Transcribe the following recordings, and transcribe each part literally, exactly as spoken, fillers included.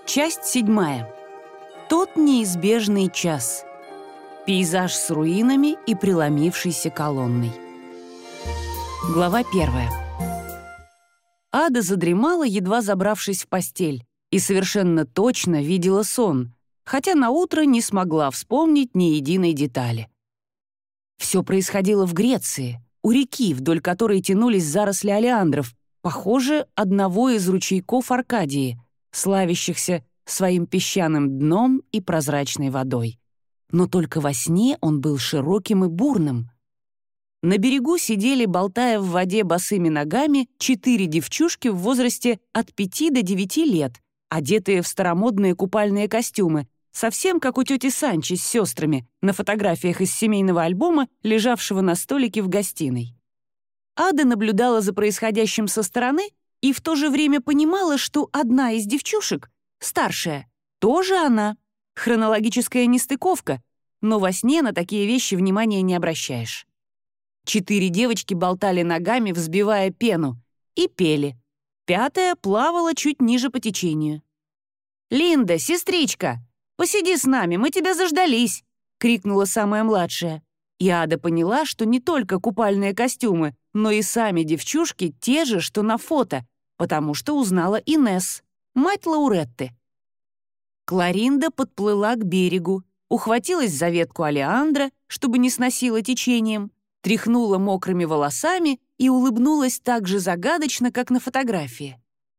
Часть седьмая. Тот неизбежный час. Пейзаж с руинами и преломившейся колонной. Глава первая. Ада задремала, едва забравшись в постель, и совершенно точно видела сон, хотя наутро не смогла вспомнить ни единой детали. Все происходило в Греции, у реки, вдоль которой тянулись заросли олеандров, похоже, одного из ручейков Аркадии, славящихся своим песчаным дном и прозрачной водой. Но только во сне он был широким и бурным. На берегу сидели, болтая в воде босыми ногами, четыре девчушки в возрасте от пяти до девяти лет, одетые в старомодные купальные костюмы, совсем как у тети Санчи с сестрами на фотографиях из семейного альбома, лежавшего на столике в гостиной. Ада наблюдала за происходящим со стороны и в то же время понимала, что одна из девчушек, старшая, тоже она. Хронологическая нестыковка, но во сне на такие вещи внимания не обращаешь. Четыре девочки болтали ногами, взбивая пену, и пели. Пятая плавала чуть ниже по течению. «Линда, сестричка, посиди с нами, мы тебя заждались!» — крикнула самая младшая. И Ада поняла, что не только купальные костюмы, но и сами девчушки те же, что на фото, потому что узнала Инесс, мать Лауретты. Кларинда подплыла к берегу, ухватилась за ветку олеандра, чтобы не сносила течением, тряхнула мокрыми волосами и улыбнулась так же загадочно, как на фотографии.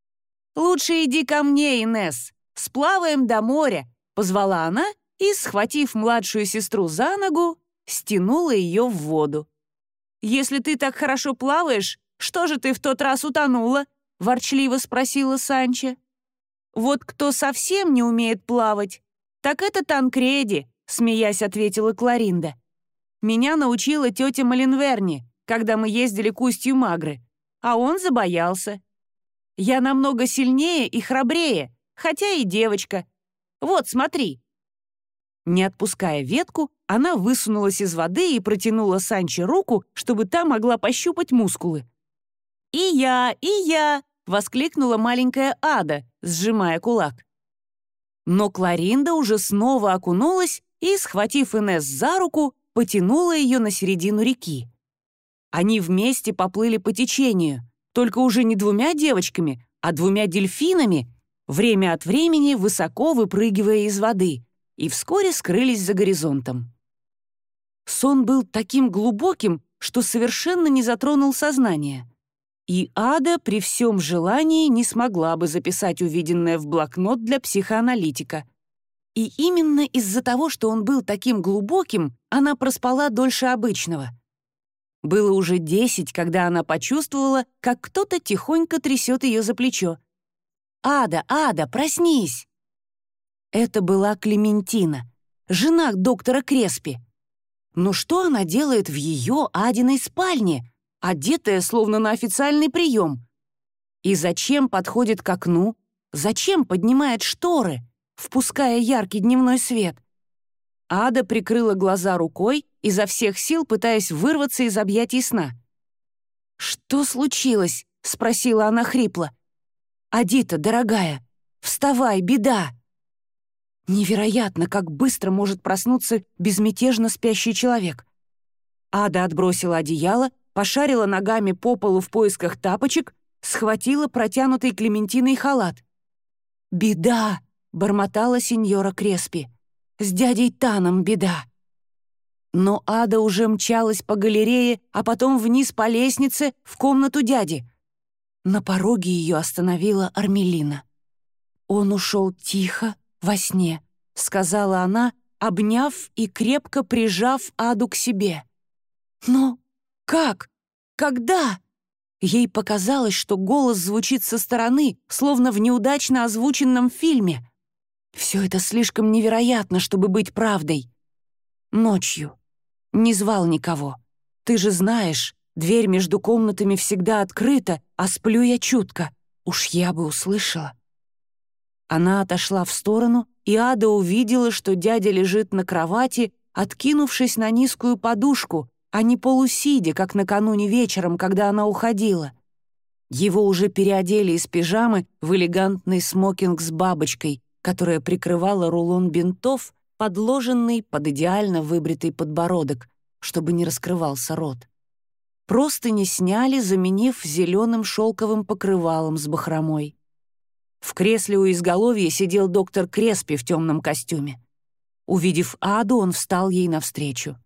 «Лучше иди ко мне, Инесс, сплаваем до моря», — позвала она и, схватив младшую сестру за ногу, стянула ее в воду. «Если ты так хорошо плаваешь, что же ты в тот раз утонула?» — ворчливо спросила Санчо. «Вот кто совсем не умеет плавать, так это Танкреди», — смеясь ответила Кларинда. «Меня научила тетя Малинверни, когда мы ездили к устью Магры, а он забоялся. Я намного сильнее и храбрее, хотя и девочка. Вот, смотри». Не отпуская ветку, она высунулась из воды и протянула Санчо руку, чтобы та могла пощупать мускулы. «И я, и я!» — воскликнула маленькая Ада, сжимая кулак. Но Кларинда уже снова окунулась и, схватив Инесс за руку, потянула ее на середину реки. Они вместе поплыли по течению, только уже не двумя девочками, а двумя дельфинами, время от времени высоко выпрыгивая из воды, и вскоре скрылись за горизонтом. Сон был таким глубоким, что совершенно не затронул сознание. И Ада при всем желании не смогла бы записать увиденное в блокнот для психоаналитика. И именно из-за того, что он был таким глубоким, она проспала дольше обычного. Было уже десять, когда она почувствовала, как кто-то тихонько трясет ее за плечо. «Ада, Ада, проснись!» Это была Клементина, жена доктора Креспи. Но что она делает в ее, Адиной спальне, одетая словно на официальный прием? И зачем подходит к окну? Зачем поднимает шторы, впуская яркий дневной свет? Ада прикрыла глаза рукой, изо всех сил пытаясь вырваться из объятий сна. «Что случилось?» — спросила она хрипло. «Адита, дорогая, вставай, беда!» Невероятно, как быстро может проснуться безмятежно спящий человек. Ада отбросила одеяло, пошарила ногами по полу в поисках тапочек, схватила протянутый Клементиной халат. «Беда!» — бормотала сеньора Креспи. «С дядей Таном беда!» Но Ада уже мчалась по галерее, а потом вниз по лестнице в комнату дяди. На пороге ее остановила Армелина. Он ушел тихо, во сне, — сказала она, обняв и крепко прижав Аду к себе. «Но как? Когда?» Ей показалось, что голос звучит со стороны, словно в неудачно озвученном фильме. Все это слишком невероятно, чтобы быть правдой. Ночью. Не звал никого. Ты же знаешь, дверь между комнатами всегда открыта, а сплю я чутко. Уж я бы услышала. Она отошла в сторону, и Ада увидела, что дядя лежит на кровати, откинувшись на низкую подушку, а не полусидя, как накануне вечером, когда она уходила. Его уже переодели из пижамы в элегантный смокинг с бабочкой, которая прикрывала рулон бинтов, подложенный под идеально выбритый подбородок, чтобы не раскрывался рот. Простыни сняли, заменив зеленым шелковым покрывалом с бахромой. В кресле у изголовья сидел доктор Креспи в темном костюме. Увидев Аду, он встал ей навстречу.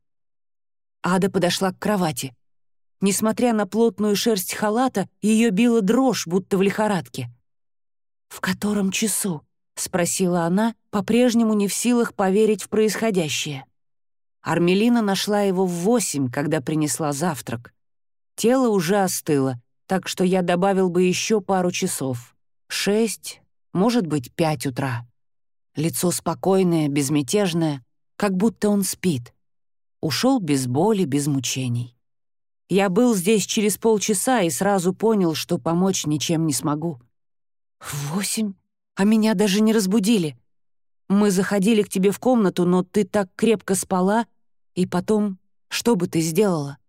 Ада подошла к кровати. Несмотря на плотную шерсть халата, ее била дрожь, будто в лихорадке. «В котором часу?» — спросила она, по-прежнему не в силах поверить в происходящее. Армелина нашла его в восемь, когда принесла завтрак. Тело уже остыло, так что я добавил бы еще пару часов. Шесть, может быть, пять утра. Лицо спокойное, безмятежное, как будто он спит. Ушел без боли, без мучений. Я был здесь через полчаса и сразу понял, что помочь ничем не смогу. «В восемь? А меня даже не разбудили. Мы заходили к тебе в комнату, но ты так крепко спала, и потом, что бы ты сделала?»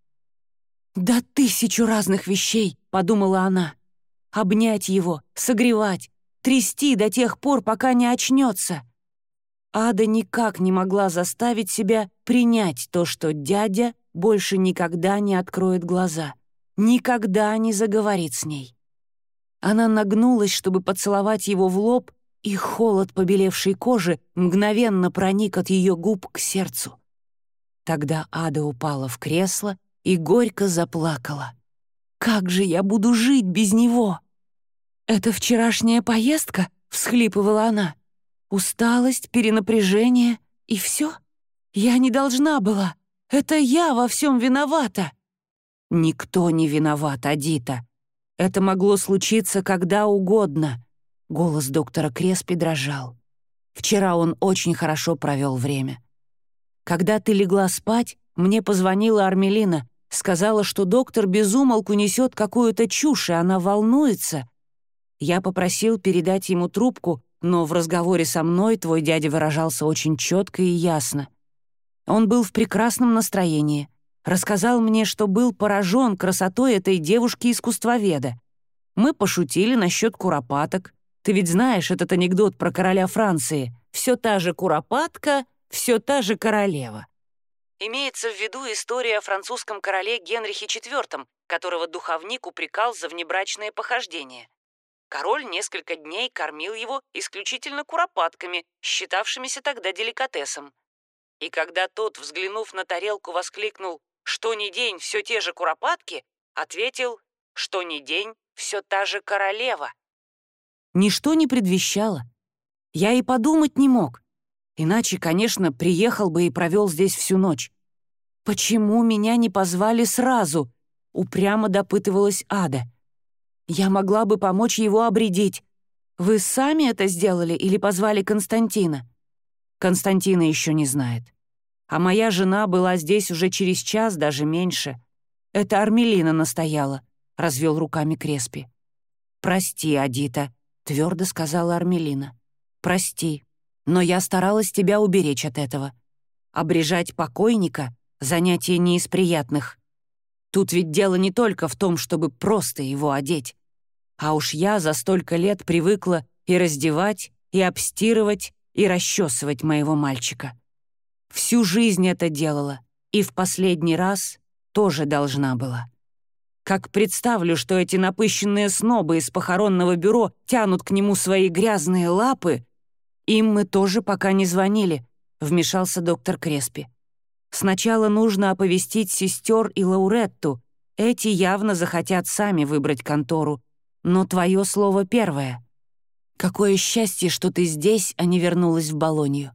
«Да тысячу разных вещей», — подумала она. «Обнять его, согревать, трясти до тех пор, пока не очнется». Ада никак не могла заставить себя принять то, что дядя больше никогда не откроет глаза, никогда не заговорит с ней. Она нагнулась, чтобы поцеловать его в лоб, и холод побелевшей кожи мгновенно проник от ее губ к сердцу. Тогда Ада упала в кресло и горько заплакала. «Как же я буду жить без него?» «Это вчерашняя поездка?» — всхлипывала она. «Усталость, перенапряжение и все? Я не должна была. Это я во всем виновата». «Никто не виноват, Адита. Это могло случиться когда угодно». Голос доктора Креспи дрожал. «Вчера он очень хорошо провел время. Когда ты легла спать, мне позвонила Армелина, сказала, что доктор без умолку несет какую-то чушь, и она волнуется. Я попросил передать ему трубку, но в разговоре со мной твой дядя выражался очень четко и ясно. Он был в прекрасном настроении, рассказал мне, что был поражен красотой этой девушки-искусствоведа. Мы пошутили насчет куропаток. Ты ведь знаешь этот анекдот про короля Франции. Все та же куропатка, все та же королева. Имеется в виду история о французском короле Генрихе четвёртом, которого духовник упрекал за внебрачное похождение. Король несколько дней кормил его исключительно куропатками, считавшимися тогда деликатесом. И когда тот, взглянув на тарелку, воскликнул «Что ни день, все те же куропатки», ответил «Что ни день, все та же королева». Ничто не предвещало. Я и подумать не мог. Иначе, конечно, приехал бы и провел здесь всю ночь. «Почему меня не позвали сразу?» — упрямо допытывалась Ада. «Я могла бы помочь его обредить. Вы сами это сделали или позвали Константина?» «Константина еще не знает. А моя жена была здесь уже через час, даже меньше. Это Армелина настояла», — развел руками Креспи. «Прости, Адита», — твердо сказала Армелина. «Прости, но я старалась тебя уберечь от этого. Обрежать покойника — занятие не из приятных. Тут ведь дело не только в том, чтобы просто его одеть. А уж я за столько лет привыкла и раздевать, и обстирывать, и расчесывать моего мальчика. Всю жизнь это делала, и в последний раз тоже должна была. Как представлю, что эти напыщенные снобы из похоронного бюро тянут к нему свои грязные лапы. Им мы тоже пока не звонили», — вмешался доктор Креспи. «Сначала нужно оповестить сестер и Лауретту. Эти явно захотят сами выбрать контору. Но твое слово первое. Какое счастье, что ты здесь, а не вернулась в Болонью».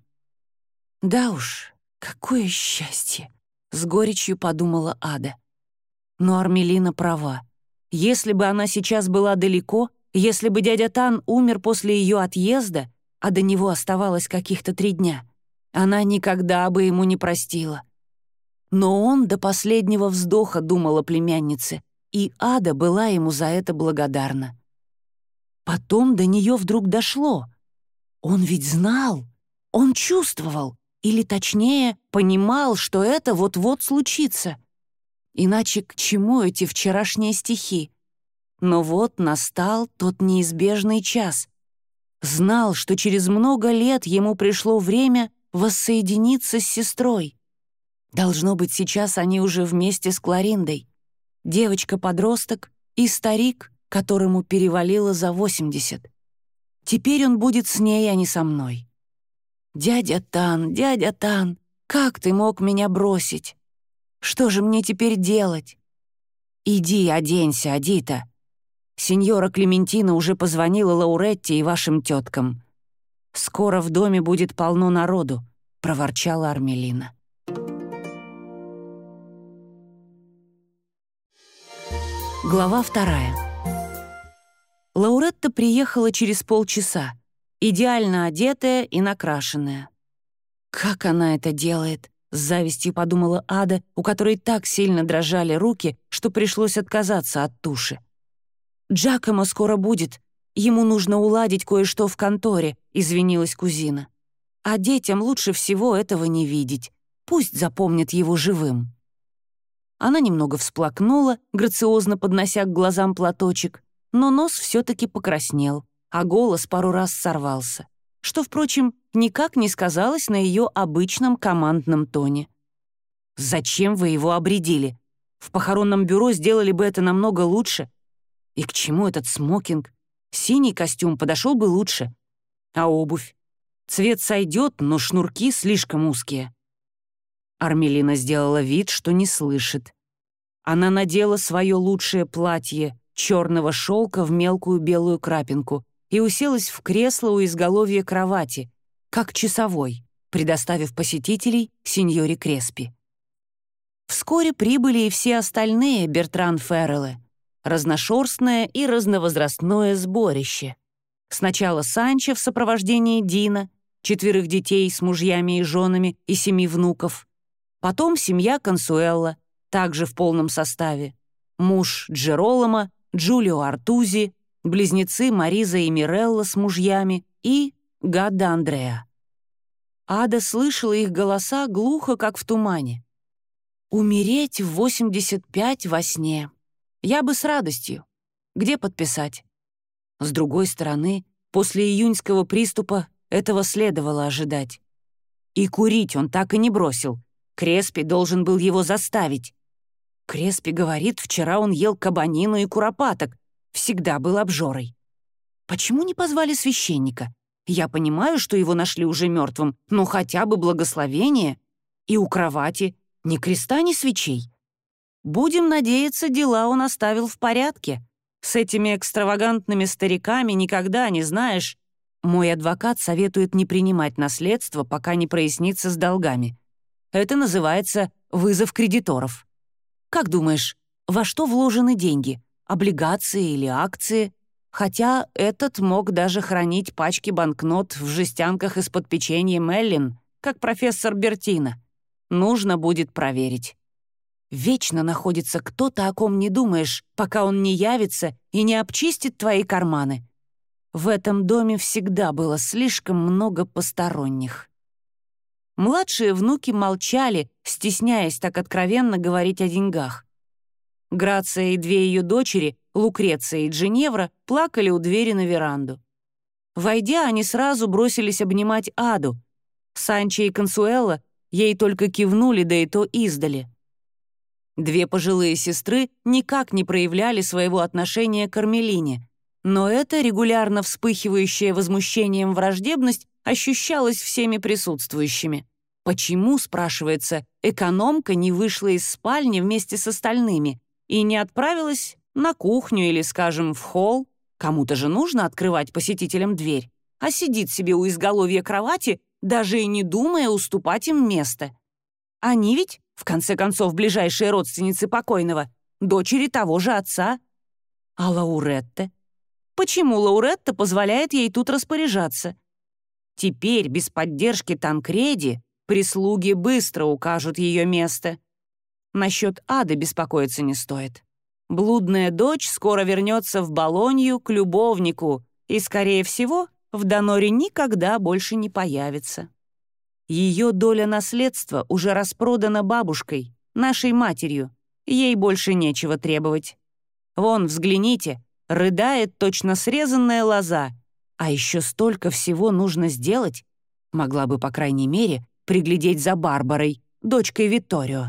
«Да уж, какое счастье», — с горечью подумала Ада. Но Армелина права. Если бы она сейчас была далеко, если бы дядя Тан умер после ее отъезда, а до него оставалось каких-то три дня, она никогда бы ему не простила. Но он до последнего вздоха думал о племяннице, и Ада была ему за это благодарна. Потом до нее вдруг дошло. Он ведь знал, он чувствовал, или точнее, понимал, что это вот-вот случится. Иначе к чему эти вчерашние стихи? Но вот настал тот неизбежный час. Знал, что через много лет ему пришло время воссоединиться с сестрой. Должно быть, сейчас они уже вместе с Клариндой. Девочка-подросток и старик, которому перевалило за восемьдесят. Теперь он будет с ней, а не со мной. «Дядя Тан, дядя Тан, как ты мог меня бросить? Что же мне теперь делать?» «Иди, оденься, Адита. Сеньора Клементина уже позвонила Лауретте и вашим теткам. Скоро в доме будет полно народу», — проворчала Армелина. Глава вторая. Лауретта приехала через полчаса, идеально одетая и накрашенная. «Как она это делает?» — с завистью подумала Ада, у которой так сильно дрожали руки, что пришлось отказаться от туши. «Джакомо скоро будет. Ему нужно уладить кое-что в конторе», — извинилась кузина. «А детям лучше всего этого не видеть. Пусть запомнят его живым». Она немного всплакнула, грациозно поднося к глазам платочек, но нос все-таки покраснел, а голос пару раз сорвался, что, впрочем, никак не сказалось на ее обычном командном тоне. «Зачем вы его обредили? В похоронном бюро сделали бы это намного лучше. И к чему этот смокинг? Синий костюм подошел бы лучше. А обувь? Цвет сойдет, но шнурки слишком узкие». Армелина сделала вид, что не слышит. Она надела свое лучшее платье черного шелка в мелкую белую крапинку и уселась в кресло у изголовья кровати, как часовой, предоставив посетителей сеньоре Креспи. Вскоре прибыли и все остальные Бертран Ферреллы. Разношерстное и разновозрастное сборище. Сначала Санчо в сопровождении Дина, четверых детей с мужьями и женами и семи внуков. Потом семья Консуэлла, также в полном составе. Муж Джероломо, Джулио Артузи, близнецы Мариза и Мирелла с мужьями и Гадда Андреа. Ада слышала их голоса глухо, как в тумане. «Умереть в восемьдесят пять во сне. Я бы с радостью. Где подписать?» С другой стороны, после июньского приступа этого следовало ожидать. И курить он так и не бросил. Креспи должен был его заставить. Креспи говорит, вчера он ел кабанину и куропаток, всегда был обжорой. Почему не позвали священника? Я понимаю, что его нашли уже мертвым, но хотя бы благословение. И у кровати ни креста, ни свечей. Будем надеяться, дела он оставил в порядке. С этими экстравагантными стариками никогда не знаешь. Мой адвокат советует не принимать наследство, пока не прояснится с долгами. Это называется вызов кредиторов. Как думаешь, во что вложены деньги? Облигации или акции? Хотя этот мог даже хранить пачки банкнот в жестянках из-под печенья Меллин, как профессор Бертина. Нужно будет проверить. Вечно находится кто-то, о ком не думаешь, пока он не явится и не обчистит твои карманы. В этом доме всегда было слишком много посторонних. Младшие внуки молчали, стесняясь так откровенно говорить о деньгах. Грация и две ее дочери, Лукреция и Джиневра, плакали у двери на веранду. Войдя, они сразу бросились обнимать Аду. Санчо и Консуэлла ей только кивнули, да и то издали. Две пожилые сестры никак не проявляли своего отношения к Армелине, но эта регулярно вспыхивающая возмущением враждебность ощущалась всеми присутствующими. Почему, спрашивается, экономка не вышла из спальни вместе с остальными и не отправилась на кухню или, скажем, в холл? Кому-то же нужно открывать посетителям дверь, а сидит себе у изголовья кровати, даже и не думая уступать им место. Они ведь, в конце концов, ближайшие родственницы покойного, дочери того же отца. А Лауретта? Почему Лауретта позволяет ей тут распоряжаться? Теперь, без поддержки Танкреди, прислуги быстро укажут ее место. Насчет Ады беспокоиться не стоит. Блудная дочь скоро вернется в Болонью к любовнику и, скорее всего, в Доноре никогда больше не появится. Ее доля наследства уже распродана бабушкой, нашей матерью. Ей больше нечего требовать. Вон, взгляните, рыдает точно срезанная лоза, А еще столько всего нужно сделать. Могла бы, по крайней мере, приглядеть за Барбарой, дочкой Витторио.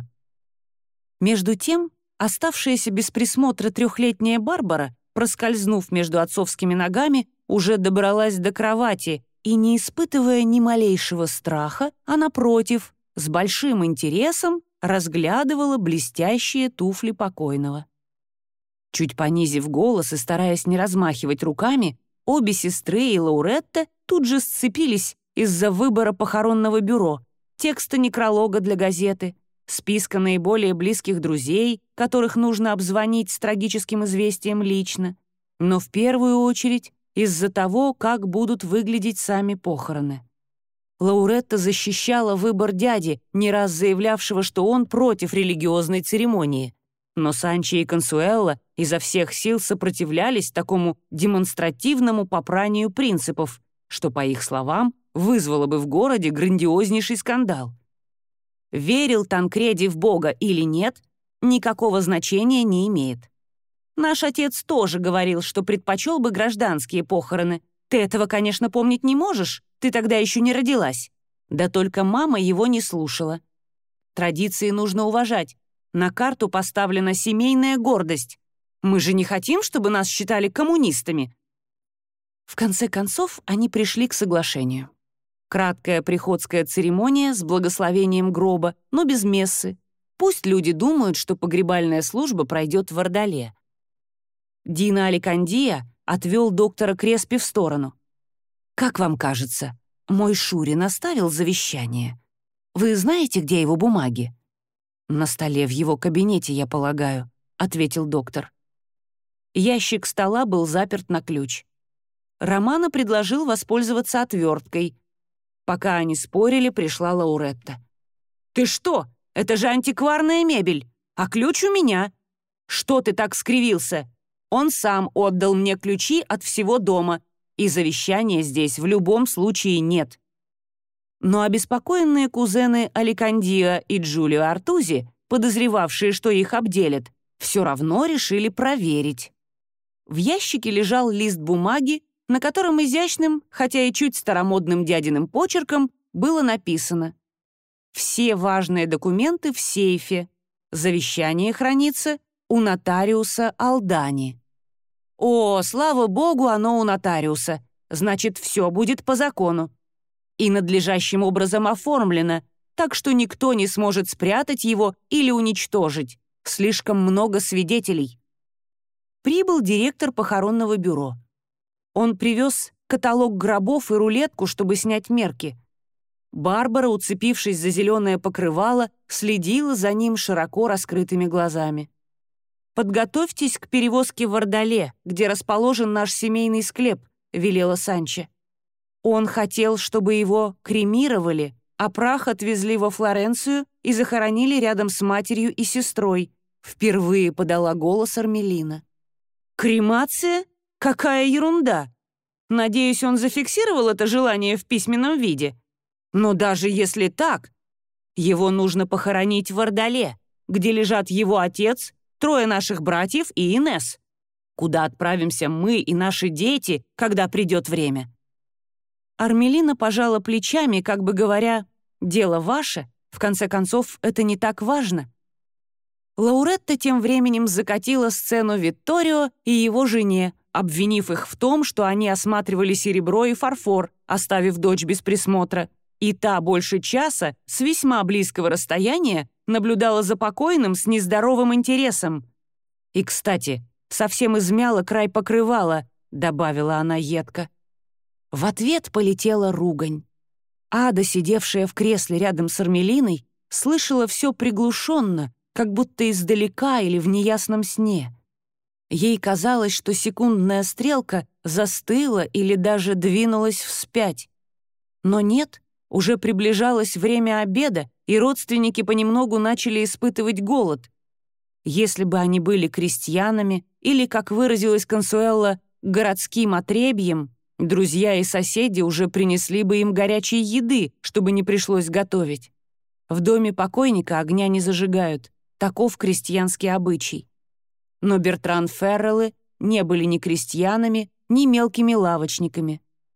Между тем, оставшаяся без присмотра трехлетняя Барбара, проскользнув между отцовскими ногами, уже добралась до кровати и, не испытывая ни малейшего страха, а, напротив, с большим интересом разглядывала блестящие туфли покойного. Чуть понизив голос и стараясь не размахивать руками, обе сестры и Лауретта тут же сцепились из-за выбора похоронного бюро, текста некролога для газеты, списка наиболее близких друзей, которых нужно обзвонить с трагическим известием лично, но в первую очередь из-за того, как будут выглядеть сами похороны. Лауретта защищала выбор дяди, не раз заявлявшего, что он против религиозной церемонии. Но Санчо и Консуэлла изо всех сил сопротивлялись такому демонстративному попранию принципов, что, по их словам, вызвало бы в городе грандиознейший скандал. Верил Танкреди в Бога или нет, никакого значения не имеет. Наш отец тоже говорил, что предпочел бы гражданские похороны. Ты этого, конечно, помнить не можешь, ты тогда еще не родилась. Да только мама его не слушала. Традиции нужно уважать. На карту поставлена семейная гордость. Мы же не хотим, чтобы нас считали коммунистами. В конце концов, они пришли к соглашению. Краткая приходская церемония с благословением гроба, но без мессы. Пусть люди думают, что погребальная служба пройдет в Ордале. Дина Аликандия отвел доктора Креспи в сторону. «Как вам кажется, мой Шурин оставил завещание? Вы знаете, где его бумаги?» «На столе в его кабинете, я полагаю», — ответил доктор. Ящик стола был заперт на ключ. Романо предложил воспользоваться отверткой. Пока они спорили, пришла Лауретта. «Ты что? Это же антикварная мебель, а ключ у меня. Что ты так скривился? Он сам отдал мне ключи от всего дома, и завещания здесь в любом случае нет». Но обеспокоенные кузены Аликандиа и Джулио Артузи, подозревавшие, что их обделят, все равно решили проверить. В ящике лежал лист бумаги, на котором изящным, хотя и чуть старомодным дядиным почерком, было написано: «Все важные документы в сейфе. Завещание хранится у нотариуса Алдани». О, слава богу, оно у нотариуса. Значит, все будет по закону. И надлежащим образом оформлено, так что никто не сможет спрятать его или уничтожить. Слишком много свидетелей. Прибыл директор похоронного бюро. Он привез каталог гробов и рулетку, чтобы снять мерки. Барбара, уцепившись за зеленое покрывало, следила за ним широко раскрытыми глазами. «Подготовьтесь к перевозке в Ордале, где расположен наш семейный склеп», — велела Санчо. Он хотел, чтобы его кремировали, а прах отвезли во Флоренцию и захоронили рядом с матерью и сестрой. Впервые подала голос Армелина. «Кремация? Какая ерунда! Надеюсь, он зафиксировал это желание в письменном виде. Но даже если так, его нужно похоронить в Ордале, где лежат его отец, трое наших братьев и Инесс. Куда отправимся мы и наши дети, когда придет время?» Армелина пожала плечами, как бы говоря, «Дело ваше, в конце концов, это не так важно». Лауретта тем временем закатила сцену Витторио и его жене, обвинив их в том, что они осматривали серебро и фарфор, оставив дочь без присмотра, и та больше часа с весьма близкого расстояния наблюдала за покойным с нездоровым интересом. «И, кстати, совсем измяла край покрывала», — добавила она едко. В ответ полетела ругань. Ада, сидевшая в кресле рядом с Армелиной, слышала все приглушенно, как будто издалека или в неясном сне. Ей казалось, что секундная стрелка застыла или даже двинулась вспять. Но нет, уже приближалось время обеда, и родственники понемногу начали испытывать голод. Если бы они были крестьянами или, как выразилась Консуэлла, городским отребьем, друзья и соседи уже принесли бы им горячей еды, чтобы не пришлось готовить. В доме покойника огня не зажигают, таков крестьянский обычай. Но Бертран Ферреллы не были ни крестьянами, ни мелкими лавочниками.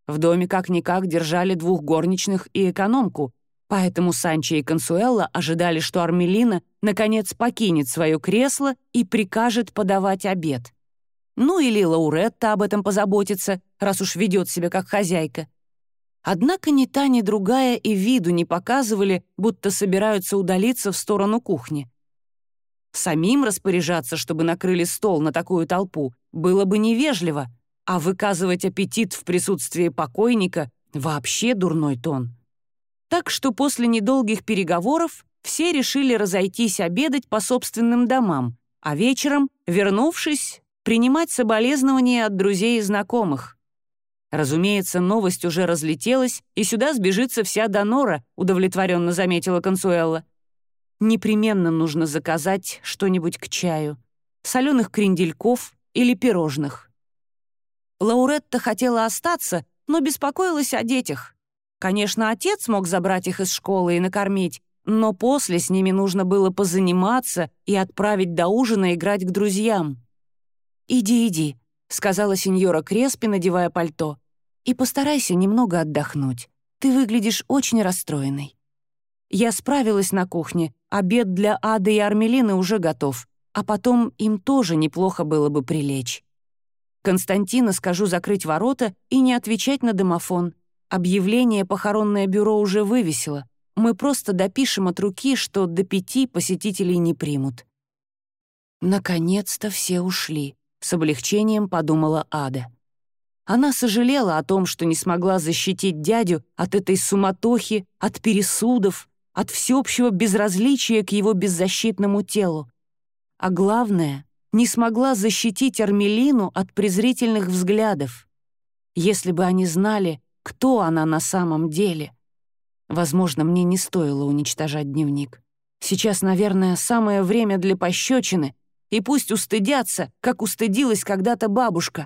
В доме как-никак держали двух горничных и экономку, поэтому Санчо и Консуэла ожидали, что Армелина наконец покинет свое кресло и прикажет подавать обед. Ну или Лауретта об этом позаботится, раз уж ведет себя как хозяйка. Однако ни та, ни другая и виду не показывали, будто собираются удалиться в сторону кухни. Самим распоряжаться, чтобы накрыли стол на такую толпу, было бы невежливо, а выказывать аппетит в присутствии покойника — вообще дурной тон. Так что после недолгих переговоров все решили разойтись обедать по собственным домам, а вечером, вернувшись, принимать соболезнования от друзей и знакомых. Разумеется, новость уже разлетелась, и сюда сбежится вся Донора, удовлетворенно заметила Консуэла. Непременно нужно заказать что-нибудь к чаю, соленых крендельков или пирожных. Лауретта хотела остаться, но беспокоилась о детях. Конечно, отец мог забрать их из школы и накормить, но после с ними нужно было позаниматься и отправить до ужина играть к друзьям. «Иди, иди», — сказала сеньора Креспи, надевая пальто, «и постарайся немного отдохнуть. Ты выглядишь очень расстроенной». Я справилась на кухне, обед для Ады и Армелины уже готов, а потом им тоже неплохо было бы прилечь. Константину скажу закрыть ворота и не отвечать на домофон. Объявление похоронное бюро уже вывесило. Мы просто допишем от руки, что до пяти посетителей не примут. Наконец-то все ушли, с облегчением подумала Ада. Она сожалела о том, что не смогла защитить дядю от этой суматохи, от пересудов, от всеобщего безразличия к его беззащитному телу. А главное, не смогла защитить Армелину от презрительных взглядов. Если бы они знали, кто она на самом деле. Возможно, мне не стоило уничтожать дневник. Сейчас, наверное, самое время для пощечины, и пусть устыдятся, как устыдилась когда-то бабушка.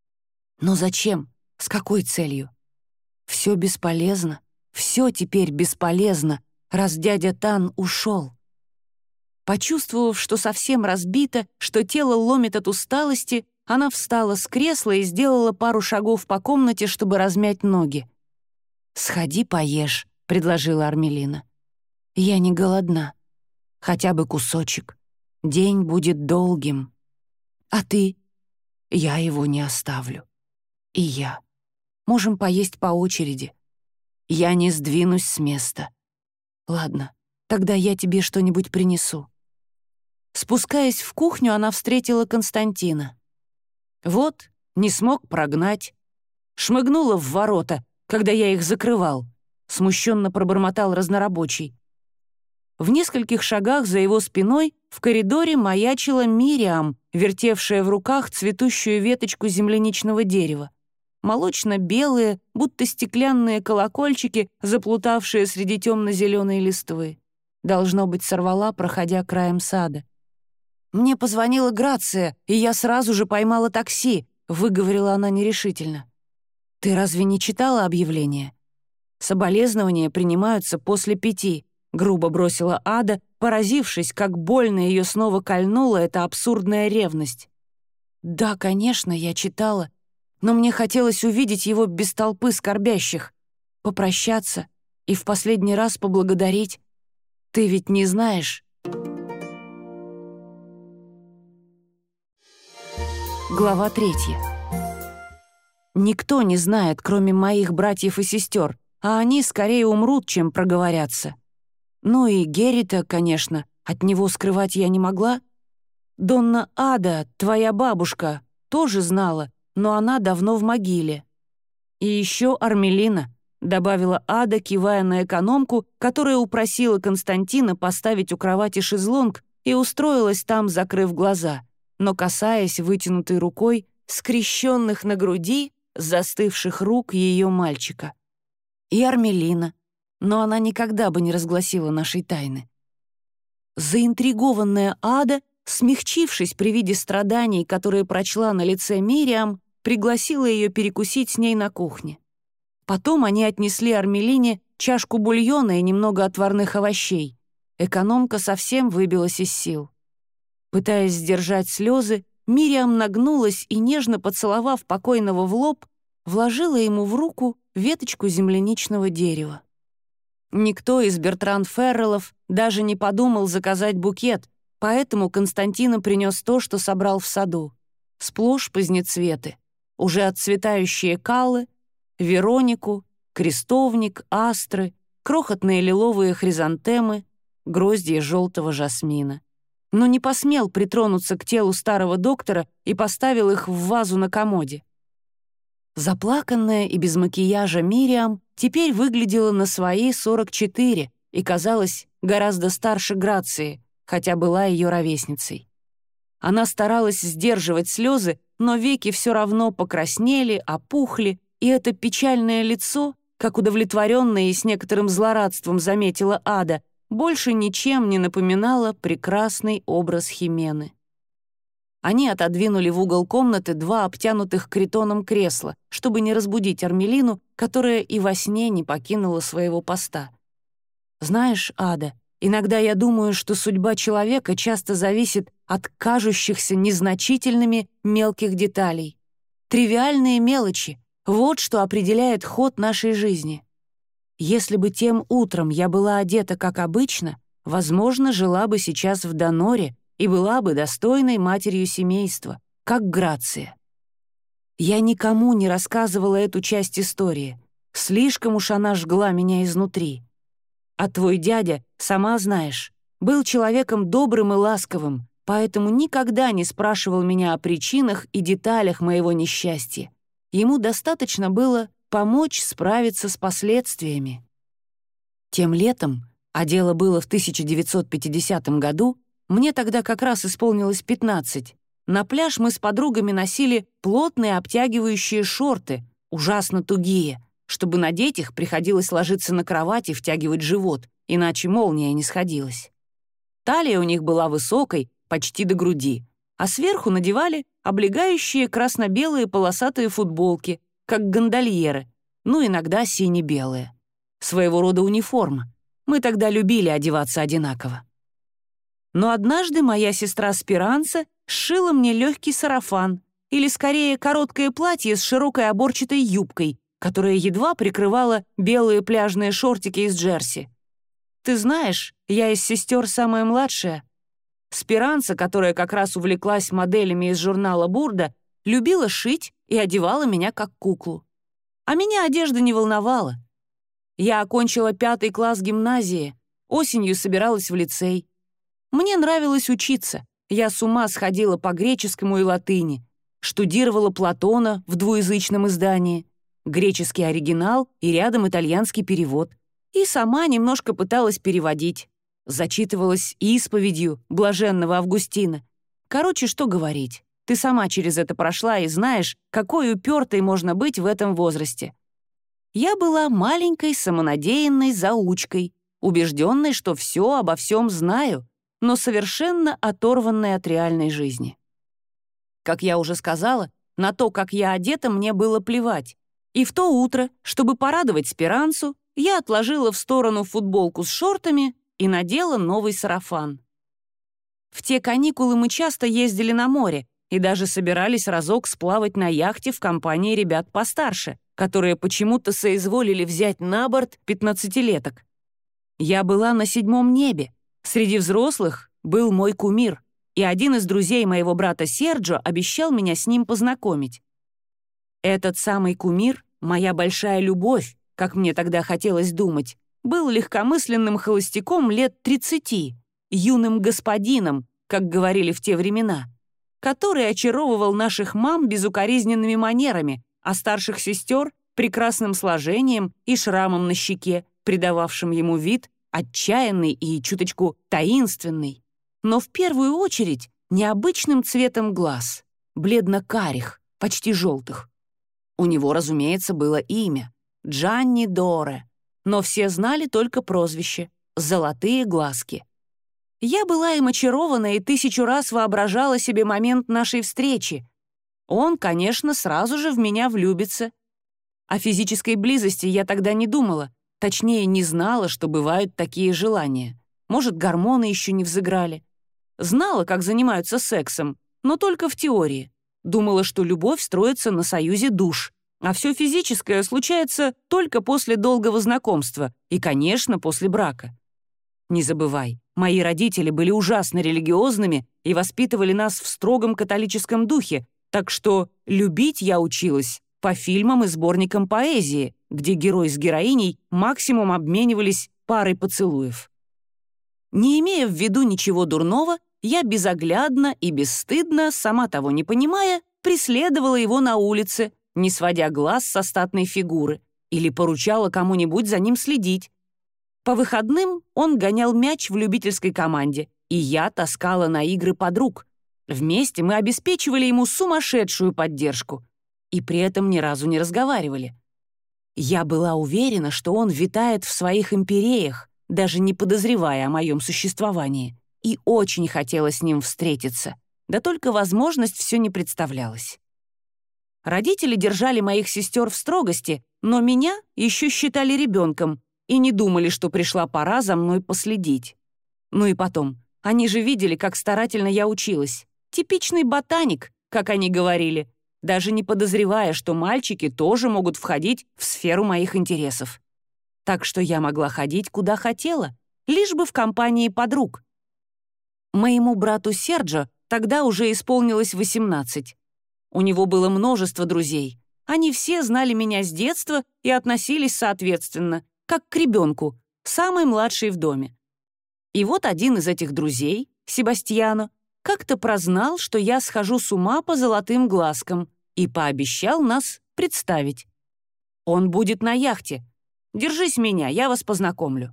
Но зачем? С какой целью? Все бесполезно. Все теперь бесполезно, раз дядя Тан ушел. Почувствовав, что совсем разбита, что тело ломит от усталости, она встала с кресла и сделала пару шагов по комнате, чтобы размять ноги. «Сходи поешь», — предложила Армелина. «Я не голодна. Хотя бы кусочек. День будет долгим. А ты?» «Я его не оставлю. И я. Можем поесть по очереди. Я не сдвинусь с места. Ладно, тогда я тебе что-нибудь принесу». Спускаясь в кухню, она встретила Константина. «Вот, не смог прогнать. Шмыгнула в ворота, когда я их закрывал», — смущенно пробормотал разнорабочий. В нескольких шагах за его спиной в коридоре маячила Мириам, вертевшая в руках цветущую веточку земляничного дерева. Молочно-белые, будто стеклянные колокольчики, заплутавшие среди темно-зеленой листвы. Должно быть, сорвала, проходя краем сада. «Мне позвонила Грация, и я сразу же поймала такси», — выговорила она нерешительно. «Ты разве не читала объявление? Соболезнования принимаются после пяти», — грубо бросила Ада, поразившись, как больно ее снова кольнула эта абсурдная ревность. «Да, конечно, я читала, но мне хотелось увидеть его без толпы скорбящих, попрощаться и в последний раз поблагодарить. Ты ведь не знаешь...» Глава третья. Никто не знает, кроме моих братьев и сестер, а они скорее умрут, чем проговорятся. Ну и Геррита, конечно, от него скрывать я не могла. Донна Ада, твоя бабушка, тоже знала, но она давно в могиле. И еще Армелина, добавила Ада, кивая на экономку, которая упросила Константина поставить у кровати шезлонг и устроилась там, закрыв глаза, но касаясь вытянутой рукой скрещенных на груди застывших рук ее мальчика. И Армелина, но она никогда бы не разгласила нашей тайны. Заинтригованная Ада, смягчившись при виде страданий, которые прочла на лице Мириам, пригласила ее перекусить с ней на кухне. Потом они отнесли Армелине чашку бульона и немного отварных овощей. Экономка совсем выбилась из сил. Пытаясь сдержать слезы, Мириам нагнулась и, нежно поцеловав покойного в лоб, вложила ему в руку веточку земляничного дерева. Никто из Бертран Ферреллов даже не подумал заказать букет, поэтому Константина принес то, что собрал в саду. Сплошь позднецветы, уже отцветающие каллы, веронику, крестовник, астры, крохотные лиловые хризантемы, гроздья желтого жасмина. Но не посмел притронуться к телу старого доктора и поставил их в вазу на комоде. Заплаканная и без макияжа Мириам теперь выглядела на свои сорок четыре и казалась гораздо старше Грации, хотя была ее ровесницей. Она старалась сдерживать слезы, но веки все равно покраснели, опухли, и это печальное лицо, как удовлетворенное и с некоторым злорадством заметила Ада, больше ничем не напоминало прекрасный образ Химены. Они отодвинули в угол комнаты два обтянутых критоном кресла, чтобы не разбудить Армелину, которая и во сне не покинула своего поста. «Знаешь, Ада, иногда я думаю, что судьба человека часто зависит от кажущихся незначительными мелких деталей. Тривиальные мелочи — вот что определяет ход нашей жизни. Если бы тем утром я была одета как обычно, возможно, жила бы сейчас в Доноре и была бы достойной матерью семейства, как Грация. Я никому не рассказывала эту часть истории. Слишком уж она жгла меня изнутри. А твой дядя, сама знаешь, был человеком добрым и ласковым, поэтому никогда не спрашивал меня о причинах и деталях моего несчастья. Ему достаточно было помочь справиться с последствиями. Тем летом, а дело было в тысяча девятьсот пятидесятом году, мне тогда как раз исполнилось пятнадцать, на пляж мы с подругами носили плотные обтягивающие шорты, ужасно тугие. Чтобы надеть их, приходилось ложиться на кровать и втягивать живот, иначе молния не сходилась. Талия у них была высокой, почти до груди, а сверху надевали облегающие красно-белые полосатые футболки, как гондольеры, ну, иногда сине-белые. Своего рода униформа. Мы тогда любили одеваться одинаково. Но однажды моя сестра Спиранца сшила мне легкий сарафан, или скорее короткое платье с широкой оборчатой юбкой, которая едва прикрывала белые пляжные шортики из джерси. Ты знаешь, я из сестер самая младшая. Спиранца, которая как раз увлеклась моделями из журнала «Бурда», любила шить и одевала меня как куклу. А меня одежда не волновала. Я окончила пятый класс гимназии, осенью собиралась в лицей. Мне нравилось учиться, я с ума сходила по греческому и латыни, штудировала Платона в двуязычном издании, греческий оригинал и рядом итальянский перевод, и сама немножко пыталась переводить. Зачитывалась исповедью блаженного Августина. Короче, что говорить. Ты сама через это прошла и знаешь, какой упертой можно быть в этом возрасте. Я была маленькой самонадеянной заучкой, убежденной, что все обо всем знаю, но совершенно оторванной от реальной жизни. Как я уже сказала, на то, как я одета, мне было плевать. И в то утро, чтобы порадовать Спиранцу, я отложила в сторону футболку с шортами и надела новый сарафан. В те каникулы мы часто ездили на море и даже собирались разок сплавать на яхте в компании ребят постарше, которые почему-то соизволили взять на борт пятнадцатилеток. Я была на седьмом небе. Среди взрослых был мой кумир, и один из друзей моего брата Серджо обещал меня с ним познакомить. Этот самый кумир, моя большая любовь, как мне тогда хотелось думать, был легкомысленным холостяком лет тридцати, юным господином, как говорили в те времена, который очаровывал наших мам безукоризненными манерами, а старших сестер — прекрасным сложением и шрамом на щеке, придававшим ему вид отчаянный и чуточку таинственный, но в первую очередь необычным цветом глаз, бледно-карих, почти желтых. У него, разумеется, было имя — Джанни Доре, но все знали только прозвище — «Золотые глазки». Я была им очарована и тысячу раз воображала себе момент нашей встречи. Он, конечно, сразу же в меня влюбится. О физической близости я тогда не думала, точнее, не знала, что бывают такие желания. Может, гормоны еще не взыграли. Знала, как занимаются сексом, но только в теории. Думала, что любовь строится на союзе душ, А все физическое случается только после долгого знакомства и, конечно, после брака. Не забывай, мои родители были ужасно религиозными и воспитывали нас в строгом католическом духе, так что любить я училась по фильмам и сборникам поэзии, где герой с героиней максимум обменивались парой поцелуев. Не имея в виду ничего дурного, я безоглядно и бесстыдно, сама того не понимая, преследовала его на улице, не сводя глаз со статной фигуры, или поручала кому-нибудь за ним следить. По выходным он гонял мяч в любительской команде, и я таскала на игры подруг. Вместе мы обеспечивали ему сумасшедшую поддержку и при этом ни разу не разговаривали. Я была уверена, что он витает в своих империях, даже не подозревая о моем существовании, и очень хотела с ним встретиться, да только возможность все не представлялась. Родители держали моих сестер в строгости, но меня еще считали ребенком и не думали, что пришла пора за мной последить. Ну и потом, они же видели, как старательно я училась. Типичный ботаник, как они говорили, даже не подозревая, что мальчики тоже могут входить в сферу моих интересов. Так что я могла ходить куда хотела, лишь бы в компании подруг. Моему брату Серджо тогда уже исполнилось восемнадцать. У него было множество друзей. Они все знали меня с детства и относились соответственно, как к ребенку, самый младший в доме. И вот один из этих друзей, Себастьяно, как-то прознал, что я схожу с ума по золотым глазкам, и пообещал нас представить. Он будет на яхте. Держись меня, я вас познакомлю.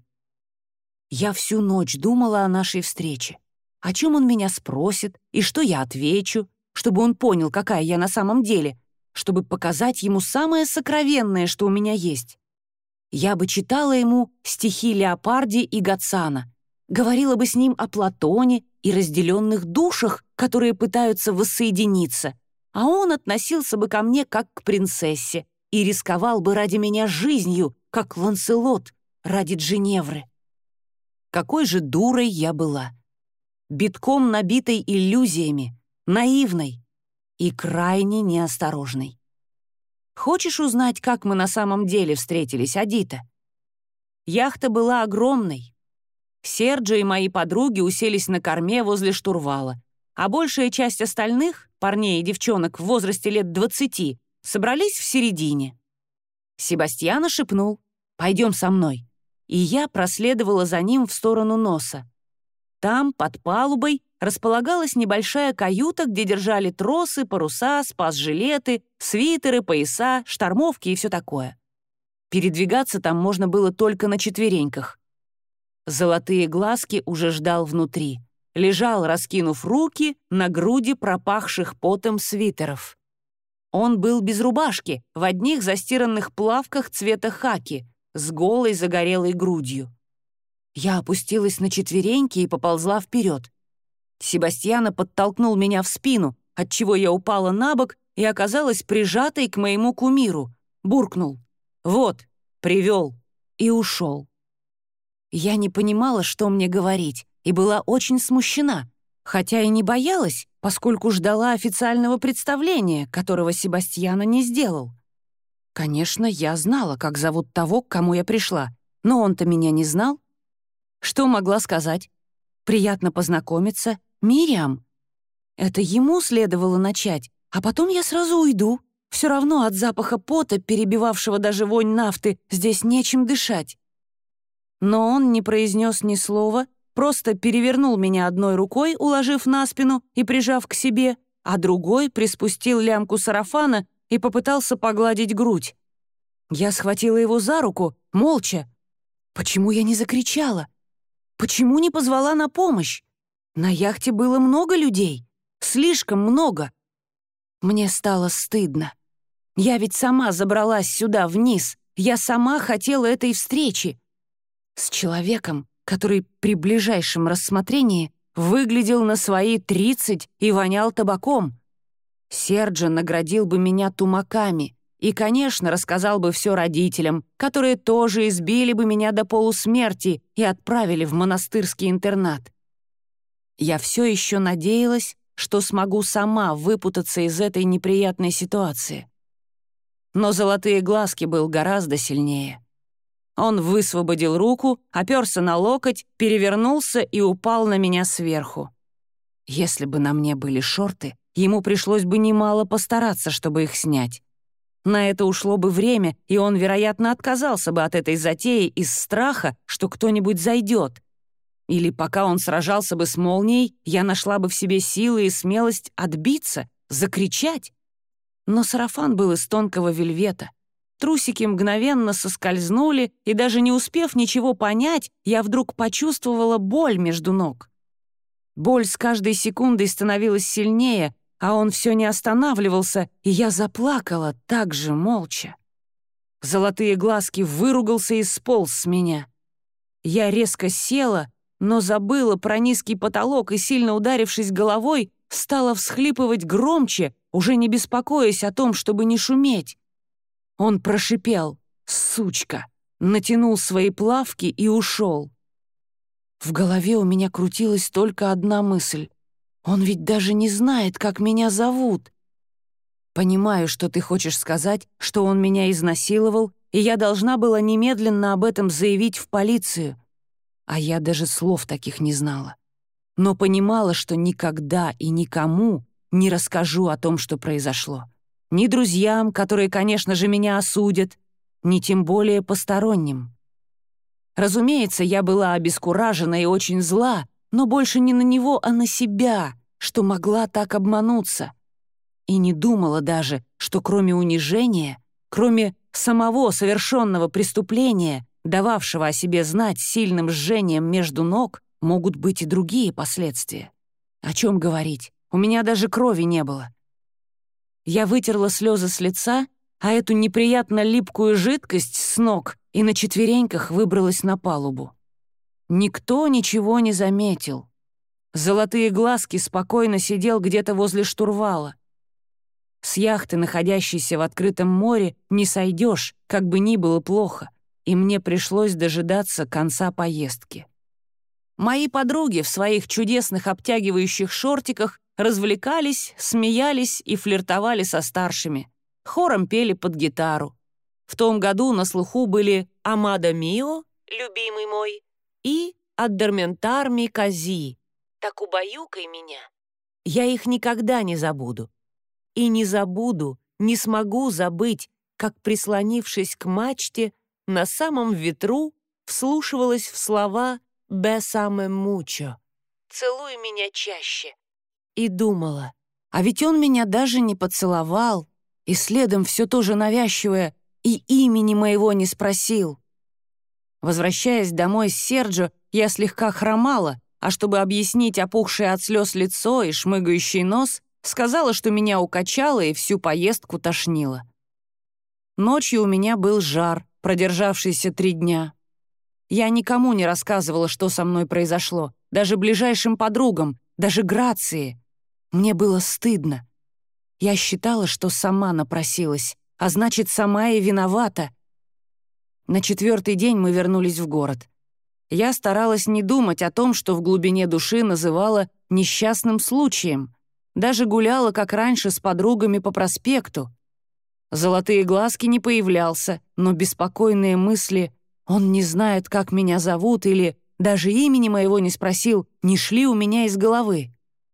Я всю ночь думала о нашей встрече. О чем он меня спросит и что я отвечу, чтобы он понял, какая я на самом деле, чтобы показать ему самое сокровенное, что у меня есть. Я бы читала ему стихи Леопарди и Гаццана, говорила бы с ним о Платоне и разделенных душах, которые пытаются воссоединиться, а он относился бы ко мне как к принцессе и рисковал бы ради меня жизнью, как Ланселот ради Джиневры. Какой же дурой я была! Битком набитой иллюзиями, наивной и крайне неосторожной. Хочешь узнать, как мы на самом деле встретились, Адита? Яхта была огромной. Серджо и мои подруги уселись на корме возле штурвала, а большая часть остальных, парней и девчонок в возрасте лет двадцати, собрались в середине. Себастьяно шепнул: «Пойдем со мной», и я проследовала за ним в сторону носа. Там, под палубой, располагалась небольшая каюта, где держали тросы, паруса, спас-жилеты, свитеры, пояса, штормовки и все такое. Передвигаться там можно было только на четвереньках. Золотые глазки уже ждал внутри. Лежал, раскинув руки, на груди пропахших потом свитеров. Он был без рубашки, в одних застиранных плавках цвета хаки, с голой загорелой грудью. Я опустилась на четвереньки и поползла вперед. Себастьяно подтолкнул меня в спину, отчего я упала на бок и оказалась прижатой к моему кумиру. Буркнул: «Вот, привел», и ушел. Я не понимала, что мне говорить, и была очень смущена, хотя и не боялась, поскольку ждала официального представления, которого Себастьяно не сделал. Конечно, я знала, как зовут того, к кому я пришла, но он-то меня не знал. Что могла сказать? «Приятно познакомиться, Мириам». Это ему следовало начать, а потом я сразу уйду. Все равно от запаха пота, перебивавшего даже вонь нафты, здесь нечем дышать. Но он не произнес ни слова, просто перевернул меня одной рукой, уложив на спину и прижав к себе, а другой приспустил лямку сарафана и попытался погладить грудь. Я схватила его за руку, молча. Почему я не закричала? Почему не позвала на помощь? На яхте было много людей. Слишком много. Мне стало стыдно. Я ведь сама забралась сюда вниз. Я сама хотела этой встречи. С человеком, который при ближайшем рассмотрении выглядел на свои тридцать и вонял табаком. Серджо наградил бы меня тумаками и, конечно, рассказал бы все родителям, которые тоже избили бы меня до полусмерти и отправили в монастырский интернат. Я все еще надеялась, что смогу сама выпутаться из этой неприятной ситуации. но золотые глазки был гораздо сильнее. Он высвободил руку, оперся на локоть, перевернулся и упал на меня сверху. Если бы на мне были шорты, ему пришлось бы немало постараться, чтобы их снять. На это ушло бы время, и он, вероятно, отказался бы от этой затеи из страха, что кто-нибудь зайдет. Или пока он сражался бы с молнией, я нашла бы в себе силы и смелость отбиться, закричать. Но сарафан был из тонкого вельвета. Трусики мгновенно соскользнули, и даже не успев ничего понять, я вдруг почувствовала боль между ног. Боль с каждой секундой становилась сильнее, а он все не останавливался, и я заплакала так же молча. Золотые глазки выругался и сполз с меня. Я резко села, но забыла про низкий потолок и, сильно ударившись головой, стала всхлипывать громче, уже не беспокоясь о том, чтобы не шуметь. Он прошипел: «Сучка!», натянул свои плавки и ушел. В голове у меня крутилась только одна мысль. Он ведь даже не знает, как меня зовут. Понимаю, что ты хочешь сказать, что он меня изнасиловал, и я должна была немедленно об этом заявить в полицию. А я даже слов таких не знала. Но понимала, что никогда и никому не расскажу о том, что произошло. Ни друзьям, которые, конечно же, меня осудят, ни тем более посторонним. Разумеется, я была обескуражена и очень зла, но больше не на него, а на себя, что могла так обмануться. И не думала даже, что кроме унижения, кроме самого совершенного преступления, дававшего о себе знать сильным жжением между ног, могут быть и другие последствия. О чем говорить? У меня даже крови не было. Я вытерла слезы с лица, а эту неприятно липкую жидкость с ног и на четвереньках выбралась на палубу. Никто ничего не заметил. Золотые глазки спокойно сидел где-то возле штурвала. С яхты, находящейся в открытом море, не сойдешь, как бы ни было плохо, и мне пришлось дожидаться конца поездки. Мои подруги в своих чудесных обтягивающих шортиках развлекались, смеялись и флиртовали со старшими. Хором пели под гитару. В том году на слуху были «Амадо мио», «Любимый мой», и «Аддерментарми кази», «Так убаюкай меня». Я их никогда не забуду. И не забуду, не смогу забыть, как, прислонившись к мачте, на самом ветру вслушивалась в слова «Бесаме мучо» «Целуй меня чаще». И думала, а ведь он меня даже не поцеловал, и следом все то же навязчивое и имени моего не спросил. Возвращаясь домой с Серджо, я слегка хромала, а чтобы объяснить опухшее от слез лицо и шмыгающий нос, сказала, что меня укачало и всю поездку тошнило. Ночью у меня был жар, продержавшийся три дня. Я никому не рассказывала, что со мной произошло, даже ближайшим подругам, даже Грации. Мне было стыдно. Я считала, что сама напросилась, а значит, сама и виновата. На четвертый день мы вернулись в город. Я старалась не думать о том, что в глубине души называла несчастным случаем. Даже гуляла, как раньше, с подругами по проспекту. Золотые глазки не появлялся, но беспокойные мысли «он не знает, как меня зовут» или «даже имени моего не спросил» не шли у меня из головы.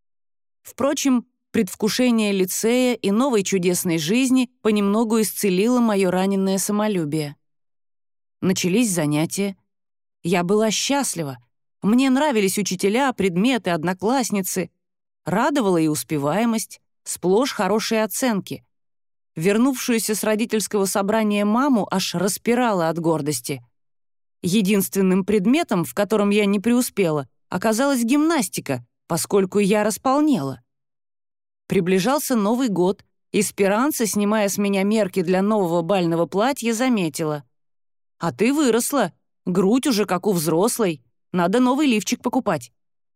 Впрочем, предвкушение лицея и новой чудесной жизни понемногу исцелило мое раненое самолюбие. Начались занятия. Я была счастлива. Мне нравились учителя, предметы, одноклассницы. Радовала и успеваемость, сплошь хорошие оценки. Вернувшуюся с родительского собрания маму аж распирала от гордости. Единственным предметом, в котором я не преуспела, оказалась гимнастика, поскольку я располнела. Приближался Новый год, и Спиранца, снимая с меня мерки для нового бального платья, заметила: «А ты выросла, грудь уже как у взрослой, надо новый лифчик покупать».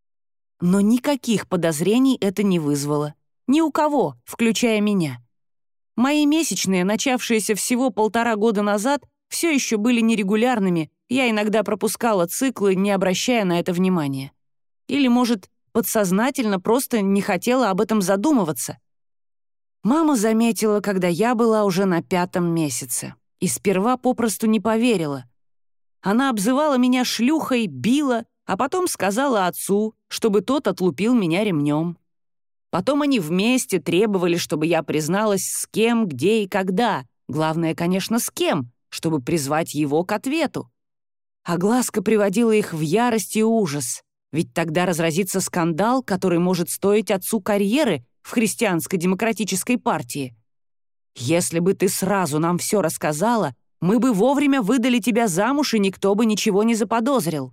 Но никаких подозрений это не вызвало. Ни у кого, включая меня. Мои месячные, начавшиеся всего полтора года назад, все еще были нерегулярными, я иногда пропускала циклы, не обращая на это внимания. Или, может, подсознательно просто не хотела об этом задумываться. Мама заметила, когда я была уже на пятом месяце, и сперва попросту не поверила. Она обзывала меня шлюхой, била, а потом сказала отцу, чтобы тот отлупил меня ремнем. Потом они вместе требовали, чтобы я призналась, с кем, где и когда. Главное, конечно, с кем, чтобы призвать его к ответу. А Гласка приводила их в ярость и ужас, ведь тогда разразится скандал, который может стоить отцу карьеры в христианско-демократической партии. Если бы ты сразу нам все рассказала, мы бы вовремя выдали тебя замуж, и никто бы ничего не заподозрил.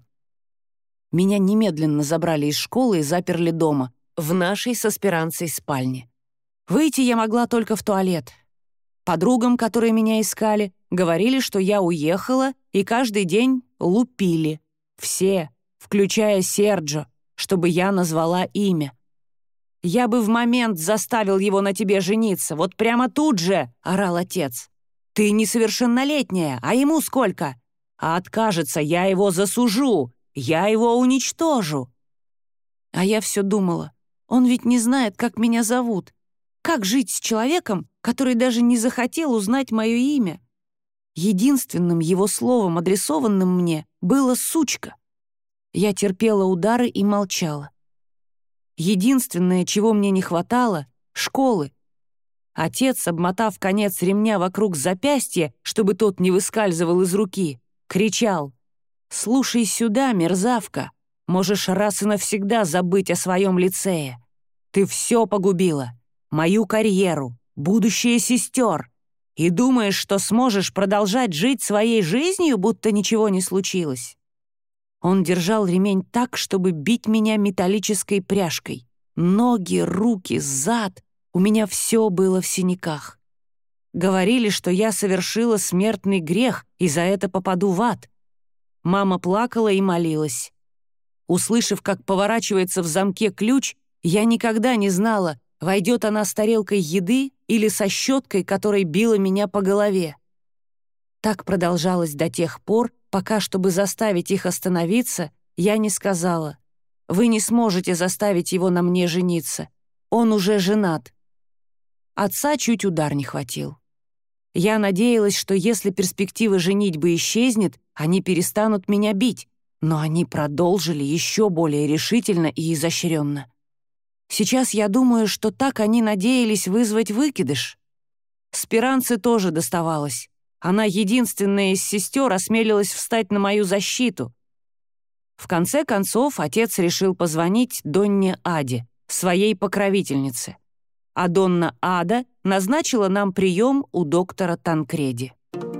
Меня немедленно забрали из школы и заперли дома, в нашей с аспиранцией спальне. Выйти я могла только в туалет. Подругам, которые меня искали, говорили, что я уехала, и каждый день лупили. Все, включая Серджо, чтобы я назвала имя. «Я бы в момент заставил его на тебе жениться, вот прямо тут же!» — орал отец. «Ты несовершеннолетняя, а ему сколько? А откажется, я его засужу, я его уничтожу!» А я все думала, он ведь не знает, как меня зовут. Как жить с человеком, который даже не захотел узнать мое имя? Единственным его словом, адресованным мне, было «сучка». Я терпела удары и молчала. Единственное, чего мне не хватало — школы. Отец, обмотав конец ремня вокруг запястья, чтобы тот не выскальзывал из руки, кричал: «Слушай сюда, мерзавка, можешь раз и навсегда забыть о своем лицее. Ты все погубила, мою карьеру, будущее сестер, и думаешь, что сможешь продолжать жить своей жизнью, будто ничего не случилось». Он держал ремень так, чтобы бить меня металлической пряжкой. Ноги, руки, зад — у меня все было в синяках. Говорили, что я совершила смертный грех и за это попаду в ад. Мама плакала и молилась. Услышав, как поворачивается в замке ключ, я никогда не знала, войдет она с тарелкой еды или со щеткой, которой била меня по голове. Так продолжалось до тех пор, пока, чтобы заставить их остановиться, я не сказала: «Вы не сможете заставить его на мне жениться. Он уже женат». Отца чуть удар не хватил. Я надеялась, что если перспектива женитьбы исчезнет, они перестанут меня бить, но они продолжили еще более решительно и изощренно. Сейчас я думаю, что так они надеялись вызвать выкидыш. Спиранце тоже доставалось. Она единственная из сестер осмелилась встать на мою защиту. В конце концов, отец решил позвонить Донне Аде, своей покровительнице. А Донна Ада назначила нам прием у доктора Танкреди.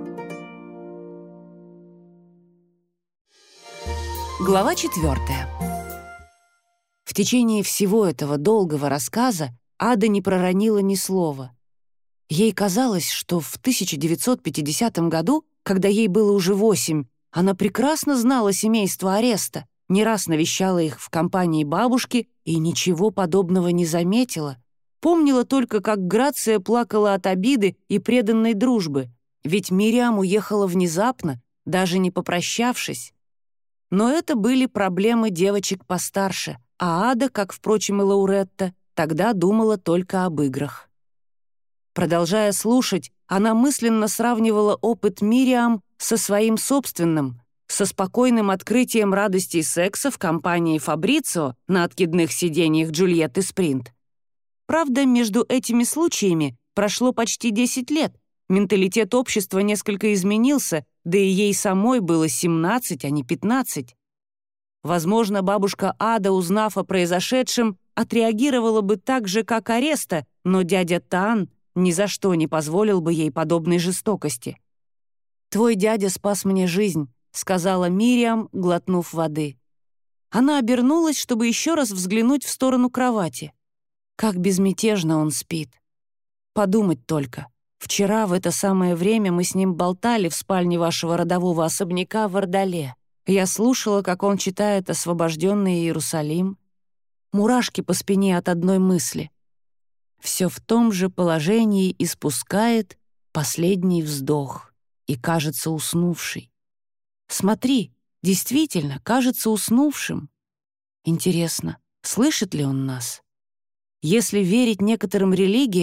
Глава четвертая. В течение всего этого долгого рассказа Ада не проронила ни слова. Ей казалось, что в тысяча девятьсот пятидесятом году, когда ей было уже восемь, она прекрасно знала семейство Ареста, не раз навещала их в компании бабушки и ничего подобного не заметила. Помнила только, как Грация плакала от обиды и преданной дружбы, ведь Мириам уехала внезапно, даже не попрощавшись. Но это были проблемы девочек постарше, а Ада, как, впрочем, и Лауретта, тогда думала только об играх. Продолжая слушать, она мысленно сравнивала опыт Мириам со своим собственным, со спокойным открытием радости и секса в компании Фабрицио на откидных сиденьях Джульетты Спринт. Правда, между этими случаями прошло почти десять лет, менталитет общества несколько изменился, да и ей самой было семнадцать, а не пятнадцать. Возможно, бабушка Ада, узнав о произошедшем, отреагировала бы так же, как Ареста, но дядя Тан ни за что не позволил бы ей подобной жестокости. «Твой дядя спас мне жизнь», — сказала Мириам, глотнув воды. Она обернулась, чтобы еще раз взглянуть в сторону кровати. Как безмятежно он спит. Подумать только. Вчера в это самое время мы с ним болтали в спальне вашего родового особняка в Ордале. Я слушала, как он читает «Освобожденный Иерусалим». Мурашки по спине от одной мысли. Все в том же положении испускает последний вздох и кажется уснувший. Смотри, действительно, кажется уснувшим. Интересно, слышит ли он нас? Если верить некоторым религиям,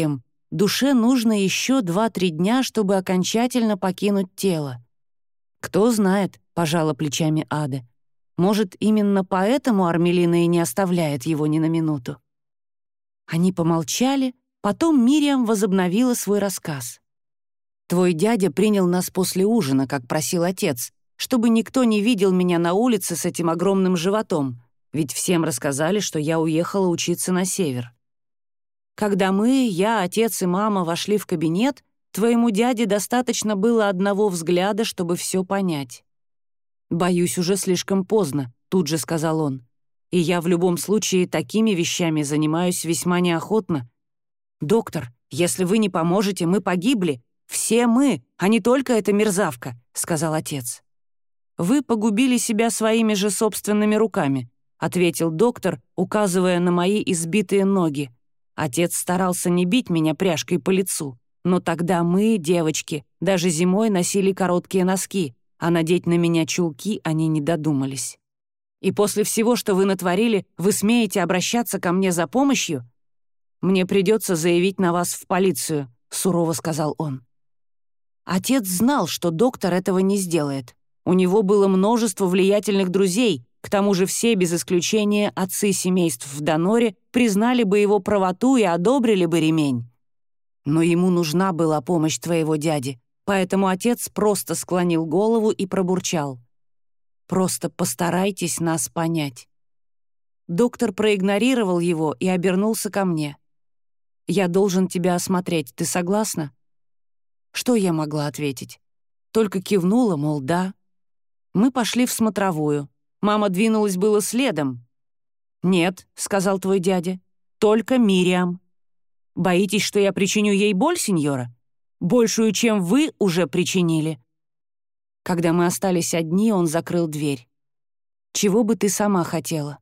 душе нужно еще два-три дня, чтобы окончательно покинуть тело. «Кто знает», — пожала плечами Ада. «Может, именно поэтому Армелина и не оставляет его ни на минуту». Они помолчали, потом Мириам возобновила свой рассказ. «Твой дядя принял нас после ужина, как просил отец, чтобы никто не видел меня на улице с этим огромным животом, ведь всем рассказали, что я уехала учиться на север. Когда мы, я, отец и мама, вошли в кабинет, твоему дяде достаточно было одного взгляда, чтобы все понять. «Боюсь, уже слишком поздно», — тут же сказал он. «И я в любом случае такими вещами занимаюсь весьма неохотно. Доктор, если вы не поможете, мы погибли. Все мы, а не только эта мерзавка», — сказал отец. «Вы погубили себя своими же собственными руками», — ответил доктор, указывая на мои избитые ноги. Отец старался не бить меня пряжкой по лицу, но тогда мы, девочки, даже зимой носили короткие носки, а надеть на меня чулки они не додумались. И после всего, что вы натворили, вы смеете обращаться ко мне за помощью? Мне придется заявить на вас в полицию», — сурово сказал он. Отец знал, что доктор этого не сделает. У него было множество влиятельных друзей, к тому же все, без исключения отцы семейств в Доноре, признали бы его правоту и одобрили бы ремень. Но ему нужна была помощь твоего дяди, поэтому отец просто склонил голову и пробурчал. «Просто постарайтесь нас понять». Доктор проигнорировал его и обернулся ко мне. «Я должен тебя осмотреть, ты согласна?» Что я могла ответить? Только кивнула, мол, да. Мы пошли в смотровую. Мама двинулась было следом. «Нет», — сказал твой дядя, — «только Мириам». «Боитесь, что я причиню ей боль, сеньора? Большую, чем вы уже причинили». Когда мы остались одни, он закрыл дверь. «Чего бы ты сама хотела?»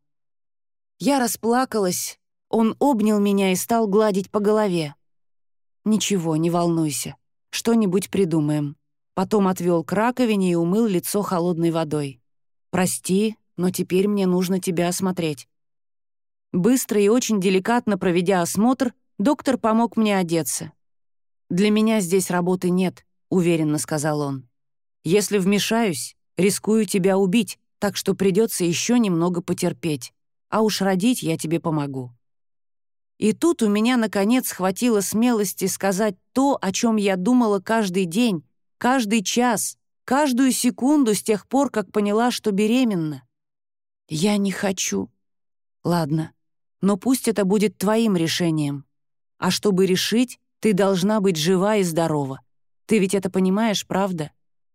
Я расплакалась, он обнял меня и стал гладить по голове. «Ничего, не волнуйся, что-нибудь придумаем». Потом отвел к раковине и умыл лицо холодной водой. «Прости, но теперь мне нужно тебя осмотреть». Быстро и очень деликатно проведя осмотр, доктор помог мне одеться. «Для меня здесь работы нет», — уверенно сказал он. «Если вмешаюсь, рискую тебя убить, так что придется еще немного потерпеть, а уж родить я тебе помогу». И тут у меня, наконец, хватило смелости сказать то, о чем я думала каждый день, каждый час, каждую секунду с тех пор, как поняла, что беременна. «Я не хочу». «Ладно, но пусть это будет твоим решением. А чтобы решить, ты должна быть жива и здорова. Ты ведь это понимаешь, правда?»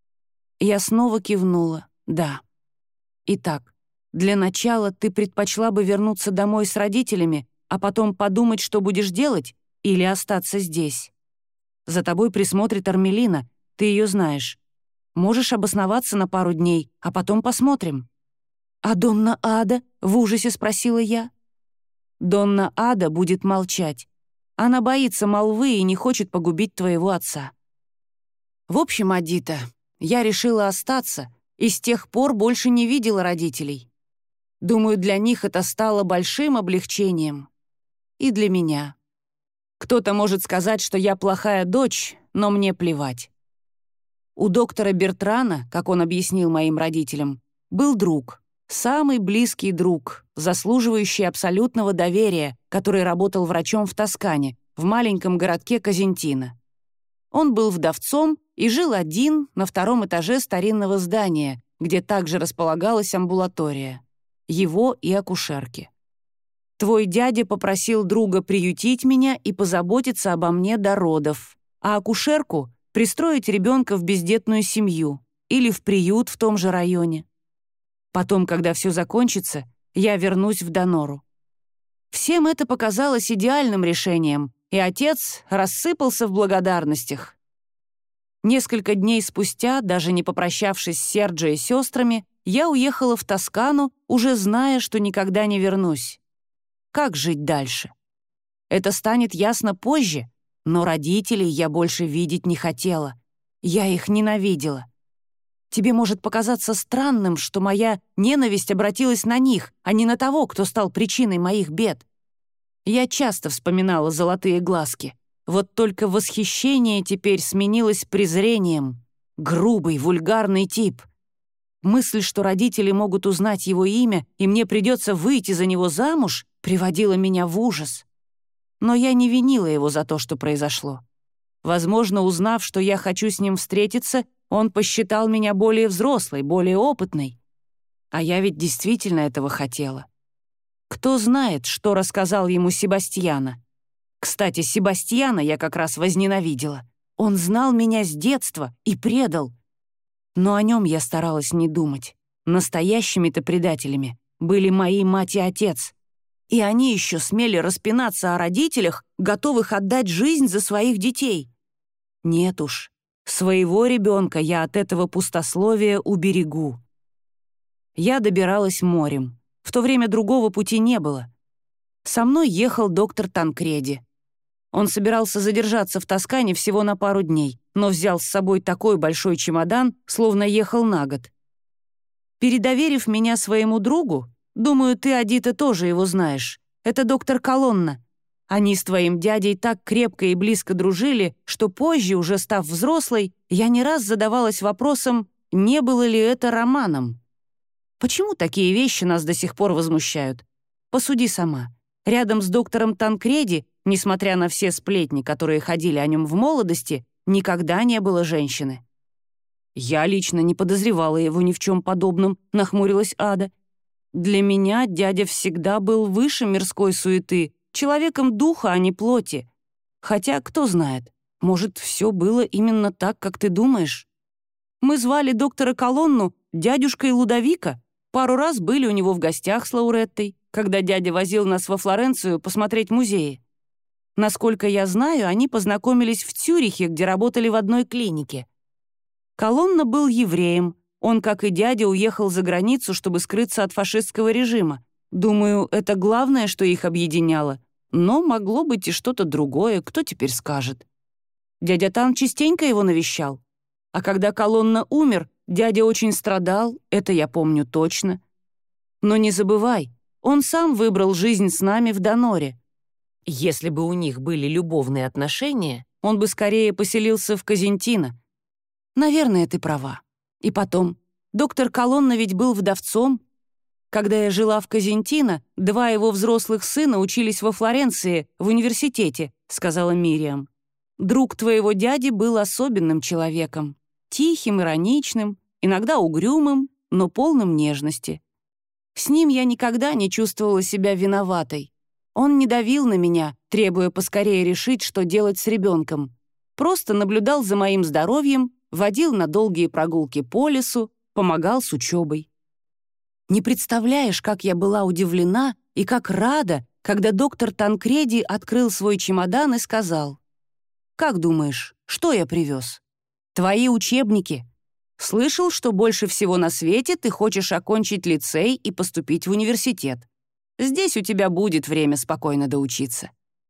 Я снова кивнула. «Да». «Итак, для начала ты предпочла бы вернуться домой с родителями, а потом подумать, что будешь делать, или остаться здесь? За тобой присмотрит Армелина, ты ее знаешь. Можешь обосноваться на пару дней, а потом посмотрим». «А Донна Ада?» — в ужасе спросила я. «Донна Ада будет молчать. Она боится молвы и не хочет погубить твоего отца». В общем, Адита, я решила остаться и с тех пор больше не видела родителей. Думаю, для них это стало большим облегчением. И для меня. Кто-то может сказать, что я плохая дочь, но мне плевать. У доктора Бертрана, как он объяснил моим родителям, был друг, самый близкий друг, заслуживающий абсолютного доверия, который работал врачом в Тоскане, в маленьком городке Козентино. Он был вдовцом и жил один на втором этаже старинного здания, где также располагалась амбулатория. Его и акушерки. Твой дядя попросил друга приютить меня и позаботиться обо мне до родов, а акушерку — пристроить ребенка в бездетную семью или в приют в том же районе. Потом, когда все закончится, я вернусь в Донору. Всем это показалось идеальным решением, и отец рассыпался в благодарностях. Несколько дней спустя, даже не попрощавшись с Серджо и сестрами, я уехала в Тоскану, уже зная, что никогда не вернусь. Как жить дальше? Это станет ясно позже, но родителей я больше видеть не хотела. Я их ненавидела. Тебе может показаться странным, что моя ненависть обратилась на них, а не на того, кто стал причиной моих бед. Я часто вспоминала золотые глазки. Вот только восхищение теперь сменилось презрением. Грубый, вульгарный тип. Мысль, что родители могут узнать его имя, и мне придется выйти за него замуж, приводила меня в ужас. Но я не винила его за то, что произошло. Возможно, узнав, что я хочу с ним встретиться, он посчитал меня более взрослой, более опытной. А я ведь действительно этого хотела. Кто знает, что рассказал ему Себастьяна. Кстати, Себастьяна я как раз возненавидела. Он знал меня с детства и предал. Но о нем я старалась не думать. Настоящими-то предателями были мои мать и отец. И они еще смели распинаться о родителях, готовых отдать жизнь за своих детей. Нет уж, своего ребенка я от этого пустословия уберегу. Я добиралась морем. В то время другого пути не было. Со мной ехал доктор Танкреди. Он собирался задержаться в Тоскане всего на пару дней, но взял с собой такой большой чемодан, словно ехал на год. Передоверив меня своему другу, думаю, ты, Адита, тоже его знаешь, это доктор Колонна. Они с твоим дядей так крепко и близко дружили, что позже, уже став взрослой, я не раз задавалась вопросом, не было ли это романом. Почему такие вещи нас до сих пор возмущают? Посуди сама. Рядом с доктором Танкреди, несмотря на все сплетни, которые ходили о нем в молодости, никогда не было женщины. «Я лично не подозревала его ни в чем подобном», — нахмурилась Ада. «Для меня дядя всегда был выше мирской суеты, человеком духа, а не плоти. Хотя, кто знает, может, все было именно так, как ты думаешь. Мы звали доктора Колонну дядюшкой Лудовика, пару раз были у него в гостях с Лауреттой, когда дядя возил нас во Флоренцию посмотреть музеи. Насколько я знаю, они познакомились в Цюрихе, где работали в одной клинике. Колонна был евреем. Он, как и дядя, уехал за границу, чтобы скрыться от фашистского режима. Думаю, это главное, что их объединяло. Но могло быть и что-то другое, кто теперь скажет. Дядя Тан частенько его навещал. А когда Колонна умер, дядя очень страдал, это я помню точно. Но не забывай, он сам выбрал жизнь с нами в Доноре. Если бы у них были любовные отношения, он бы скорее поселился в Казентино. Наверное, ты права. И потом, доктор Колонна ведь был вдовцом. Когда я жила в Казентино, два его взрослых сына учились во Флоренции, в университете, сказала Мириам. Друг твоего дяди был особенным человеком. Тихим, ироничным, иногда угрюмым, но полным нежности. С ним я никогда не чувствовала себя виноватой. Он не давил на меня, требуя поскорее решить, что делать с ребенком. Просто наблюдал за моим здоровьем, водил на долгие прогулки по лесу, помогал с учебой. Не представляешь, как я была удивлена и как рада, когда доктор Танкреди открыл свой чемодан и сказал: «Как думаешь, что я привез? Твои учебники. Слышал, что больше всего на свете ты хочешь окончить лицей и поступить в университет. Здесь у тебя будет время спокойно доучиться».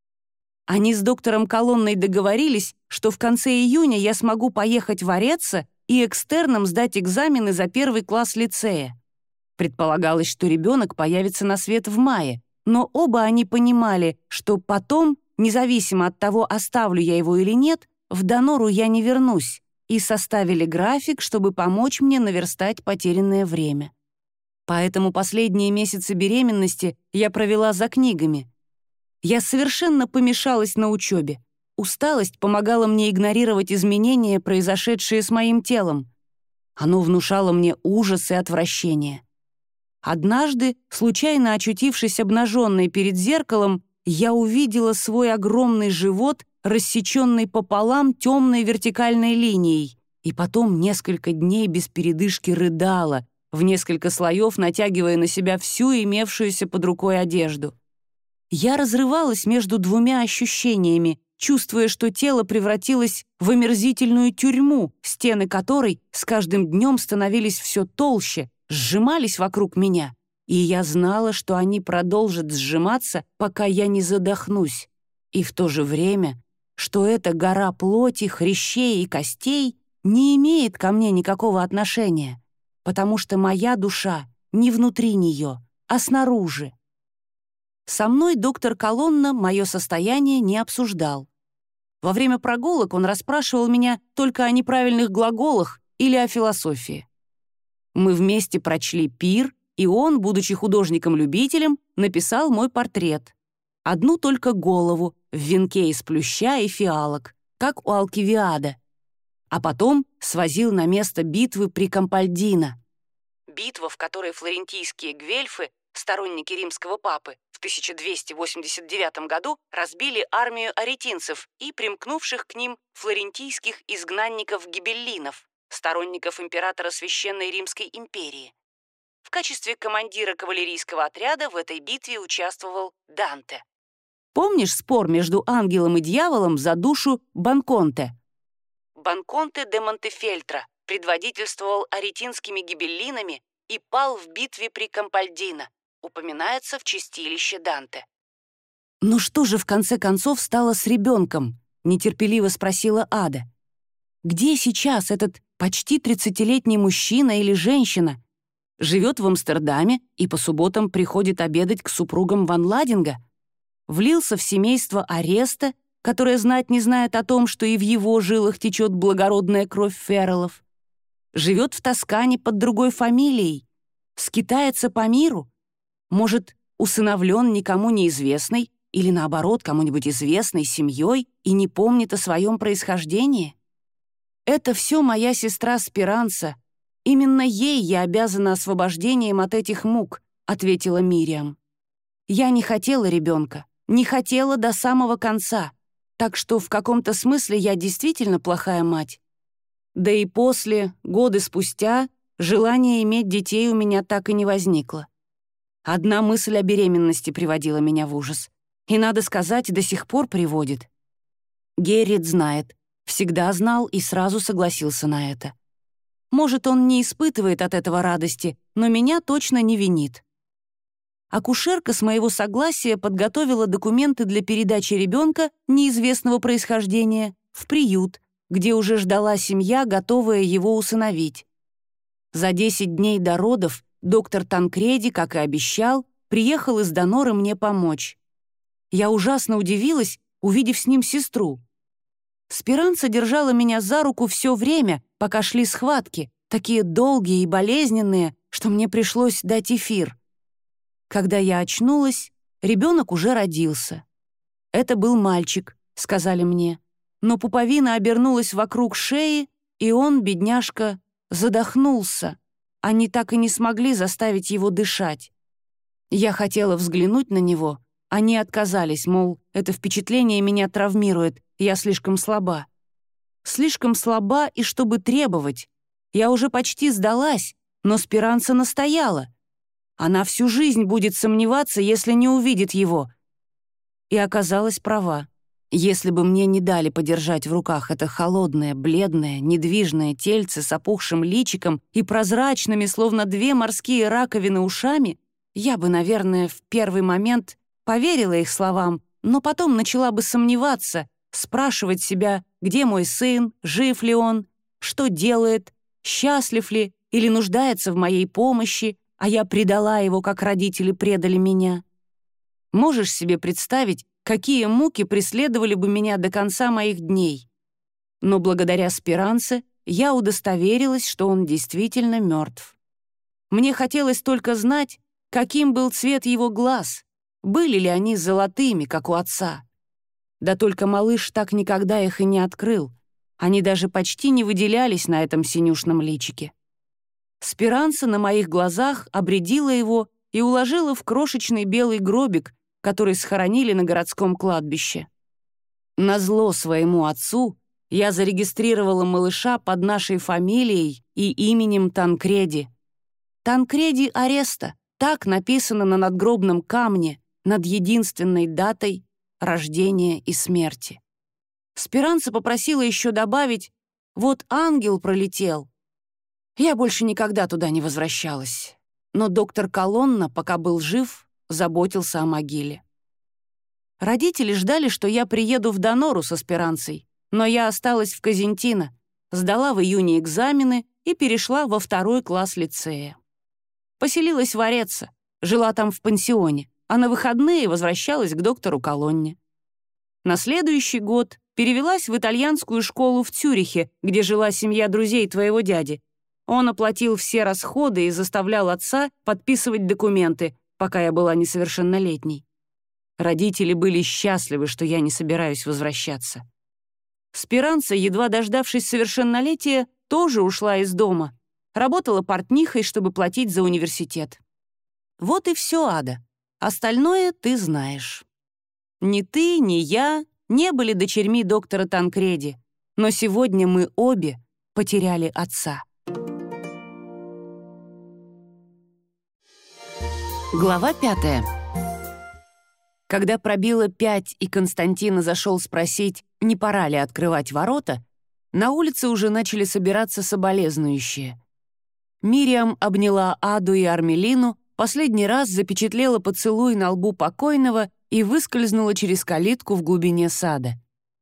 Они с доктором Колонной договорились, что в конце июня я смогу поехать в Ареццо и экстерном сдать экзамены за первый класс лицея. Предполагалось, что ребенок появится на свет в мае, но оба они понимали, что потом, независимо от того, оставлю я его или нет, в Донору я не вернусь, и составили график, чтобы помочь мне наверстать потерянное время. Поэтому последние месяцы беременности я провела за книгами. Я совершенно помешалась на учебе. Усталость помогала мне игнорировать изменения, произошедшие с моим телом. Оно внушало мне ужас и отвращение. Однажды, случайно очутившись обнаженной перед зеркалом, я увидела свой огромный живот, рассеченный пополам темной вертикальной линией, и потом несколько дней без передышки рыдала, в несколько слоев натягивая на себя всю имевшуюся под рукой одежду. Я разрывалась между двумя ощущениями, чувствуя, что тело превратилось в омерзительную тюрьму, стены которой с каждым днем становились все толще, сжимались вокруг меня, и я знала, что они продолжат сжиматься, пока я не задохнусь, и в то же время, что эта гора плоти, хрящей и костей не имеет ко мне никакого отношения, потому что моя душа не внутри нее, а снаружи. Со мной доктор Колонна мое состояние не обсуждал. Во время прогулок он расспрашивал меня только о неправильных глаголах или о философии. Мы вместе прочли «Пир», и он, будучи художником-любителем, написал мой портрет. Одну только голову в венке из плюща и фиалок, как у Алкивиада. А потом свозил на место битвы при Кампальдино. Битва, в которой флорентийские гвельфы, сторонники римского папы, в тысяча двести восемьдесят девятом году разбили армию аретинцев и примкнувших к ним флорентийских изгнанников-гибеллинов, сторонников императора Священной Римской империи. В качестве командира кавалерийского отряда в этой битве участвовал Данте. Помнишь спор между ангелом и дьяволом за душу Банконте? Банконте де Монтефельтро предводительствовал аретинскими гибеллинами и пал в битве при Кампальдино, упоминается в чистилище Данте. «Ну что же в конце концов стало с ребенком?» — нетерпеливо спросила Ада. «Где сейчас этот почти тридцатилетний мужчина или женщина? Живет в Амстердаме и по субботам приходит обедать к супругам Ван Ладинга? Влился в семейство Ареста, которое знать не знает о том, что и в его жилах течет благородная кровь Феррелов? Живет в Тоскане под другой фамилией? Скитается по миру? Может, усыновлен никому неизвестной или, наоборот, кому-нибудь известной семьей и не помнит о своем происхождении? Это все моя сестра Спиранца. Именно ей я обязана освобождением от этих мук», — ответила Мириам. «Я не хотела ребенка, не хотела до самого конца, так что в каком-то смысле я действительно плохая мать. Да и после, годы спустя, желание иметь детей у меня так и не возникло. Одна мысль о беременности приводила меня в ужас. И, надо сказать, до сих пор приводит. Геррит знает, всегда знал и сразу согласился на это. Может, он не испытывает от этого радости, но меня точно не винит. Акушерка с моего согласия подготовила документы для передачи ребенка неизвестного происхождения в приют, где уже ждала семья, готовая его усыновить. За десять дней до родов доктор Танкреди, как и обещал, приехал из Доноры мне помочь. Я ужасно удивилась, увидев с ним сестру. Спиранца держала меня за руку все время, пока шли схватки, такие долгие и болезненные, что мне пришлось дать эфир. Когда я очнулась, ребенок уже родился. «Это был мальчик», — сказали мне, но пуповина обернулась вокруг шеи, и он, бедняжка, задохнулся. Они так и не смогли заставить его дышать. Я хотела взглянуть на него, они отказались, мол, это впечатление меня травмирует, я слишком слаба. Слишком слаба и чтобы требовать. Я уже почти сдалась, но Спиранца настояла. Она всю жизнь будет сомневаться, если не увидит его. И оказалась права. Если бы мне не дали подержать в руках это холодное, бледное, недвижное тельце с опухшим личиком и прозрачными, словно две морские раковины, ушами, я бы, наверное, в первый момент поверила их словам, но потом начала бы сомневаться, спрашивать себя, где мой сын, жив ли он, что делает, счастлив ли или нуждается в моей помощи, а я предала его, как родители предали меня. Можешь себе представить, какие муки преследовали бы меня до конца моих дней? Но благодаря Спиранце я удостоверилась, что он действительно мертв. Мне хотелось только знать, каким был цвет его глаз, были ли они золотыми, как у отца. Да только малыш так никогда их и не открыл. Они даже почти не выделялись на этом синюшном личике. Спиранца на моих глазах обредила его и уложила в крошечный белый гробик, который схоронили на городском кладбище. Назло своему отцу я зарегистрировала малыша под нашей фамилией и именем Танкреди. Танкреди Ареста, так написано на надгробном камне над единственной датой рождения и смерти. Спиранца попросила еще добавить «Вот ангел пролетел». Я больше никогда туда не возвращалась. Но доктор Колонна, пока был жив, заботился о могиле. Родители ждали, что я приеду в Донору со Спиранцей, но я осталась в Козентино, сдала в июне экзамены и перешла во второй класс лицея. Поселилась в Ореце, жила там в пансионе, а на выходные возвращалась к доктору Колонне. На следующий год Перевелась в итальянскую школу в Цюрихе, где жила семья друзей твоего дяди. Он оплатил все расходы и заставлял отца подписывать документы, пока я была несовершеннолетней. Родители были счастливы, что я не собираюсь возвращаться. Спиранца, едва дождавшись совершеннолетия, тоже ушла из дома. Работала портнихой, чтобы платить за университет. Вот и все, Ада. Остальное ты знаешь. Ни ты, ни я не были дочерьми доктора Танкреди, но сегодня мы обе потеряли отца. Глава пятая. Когда пробило пять и Константина зашел спросить, не пора ли открывать ворота, на улице уже начали собираться соболезнующие. Мириам обняла Аду и Армелину, последний раз запечатлела поцелуй на лбу покойного и выскользнула через калитку в глубине сада.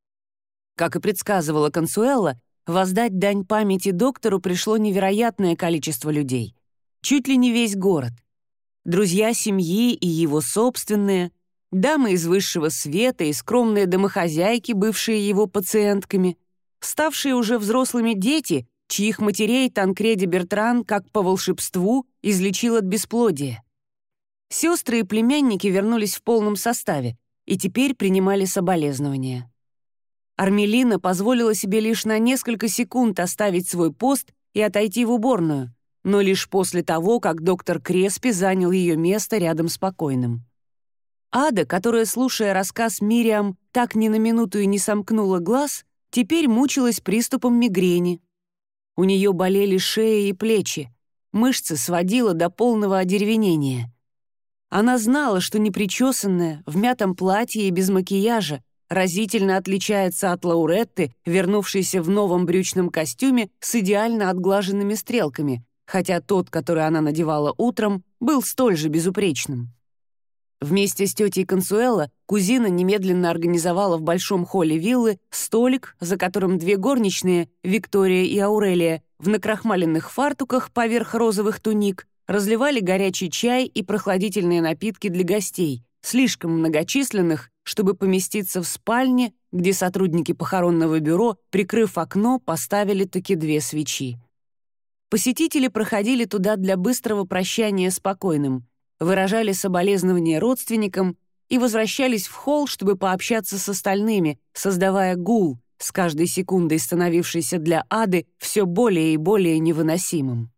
Как и предсказывала Консуэла, воздать дань памяти доктору пришло невероятное количество людей. Чуть ли не весь город. Друзья семьи и его собственные, дамы из высшего света и скромные домохозяйки, бывшие его пациентками, ставшие уже взрослыми дети, чьих матерей Танкреди Бертран, как по волшебству, излечил от бесплодия. Сестры и племянники вернулись в полном составе и теперь принимали соболезнования. Армелина позволила себе лишь на несколько секунд оставить свой пост и отойти в уборную, но лишь после того, как доктор Креспи занял ее место рядом с покойным. Ада, которая, слушая рассказ Мириам, так ни на минуту и не сомкнула глаз, теперь мучилась приступом мигрени. У нее болели шея и плечи, мышцы сводило до полного одеревенения. Она знала, что непричесанная, в мятом платье и без макияжа, разительно отличается от Лауретты, вернувшейся в новом брючном костюме с идеально отглаженными стрелками, хотя тот, который она надевала утром, был столь же безупречным. Вместе с тетей Консуэло кузина немедленно организовала в большом холле виллы столик, за которым две горничные, Виктория и Аурелия, в накрахмаленных фартуках поверх розовых туник, разливали горячий чай и прохладительные напитки для гостей, слишком многочисленных, чтобы поместиться в спальне, где сотрудники похоронного бюро, прикрыв окно, поставили таки две свечи. Посетители проходили туда для быстрого прощания с покойным, выражали соболезнования родственникам и возвращались в холл, чтобы пообщаться с остальными, создавая гул, с каждой секундой становившийся для Ады все более и более невыносимым.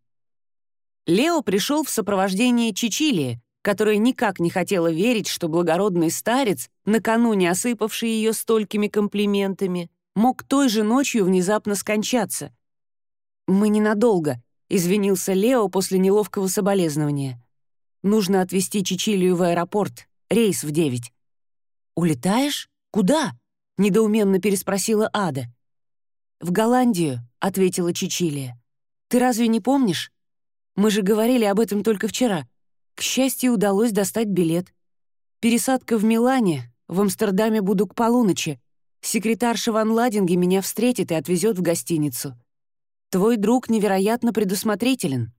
Лео пришел в сопровождении Чичилии, которая никак не хотела верить, что благородный старец, накануне осыпавший ее столькими комплиментами, мог той же ночью внезапно скончаться. «Мы ненадолго», — извинился Лео после неловкого соболезнования. «Нужно отвезти Чичилию в аэропорт. Рейс в девять». «Улетаешь? Куда?» — недоуменно переспросила Ада. «В Голландию», — ответила Чичилия. «Ты разве не помнишь? Мы же говорили об этом только вчера. К счастью, удалось достать билет. Пересадка в Милане, в Амстердаме буду к полуночи. Секретарша Ван Ладинге меня встретит и отвезет в гостиницу. Твой друг невероятно предусмотрителен».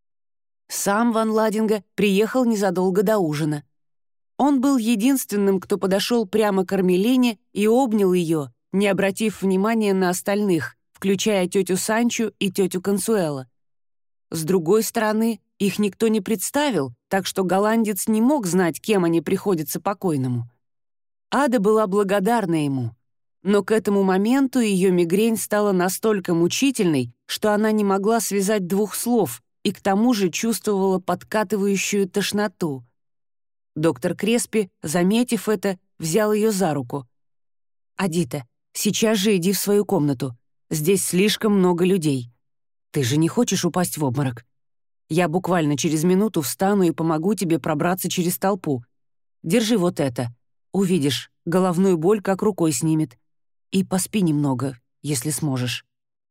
Сам Ван Ладинга приехал незадолго до ужина. Он был единственным, кто подошел прямо к Армелине и обнял ее, не обратив внимания на остальных, включая тетю Санчу и тетю Консуэло. С другой стороны, их никто не представил, так что голландец не мог знать, кем они приходятся покойному. Ада была благодарна ему, но к этому моменту ее мигрень стала настолько мучительной, что она не могла связать двух слов и к тому же чувствовала подкатывающую тошноту. Доктор Креспи, заметив это, взял ее за руку. «Адита, сейчас же иди в свою комнату. Здесь слишком много людей. Ты же не хочешь упасть в обморок? Я буквально через минуту встану и помогу тебе пробраться через толпу. Держи вот это. Увидишь, головную боль как рукой снимет. И поспи немного, если сможешь.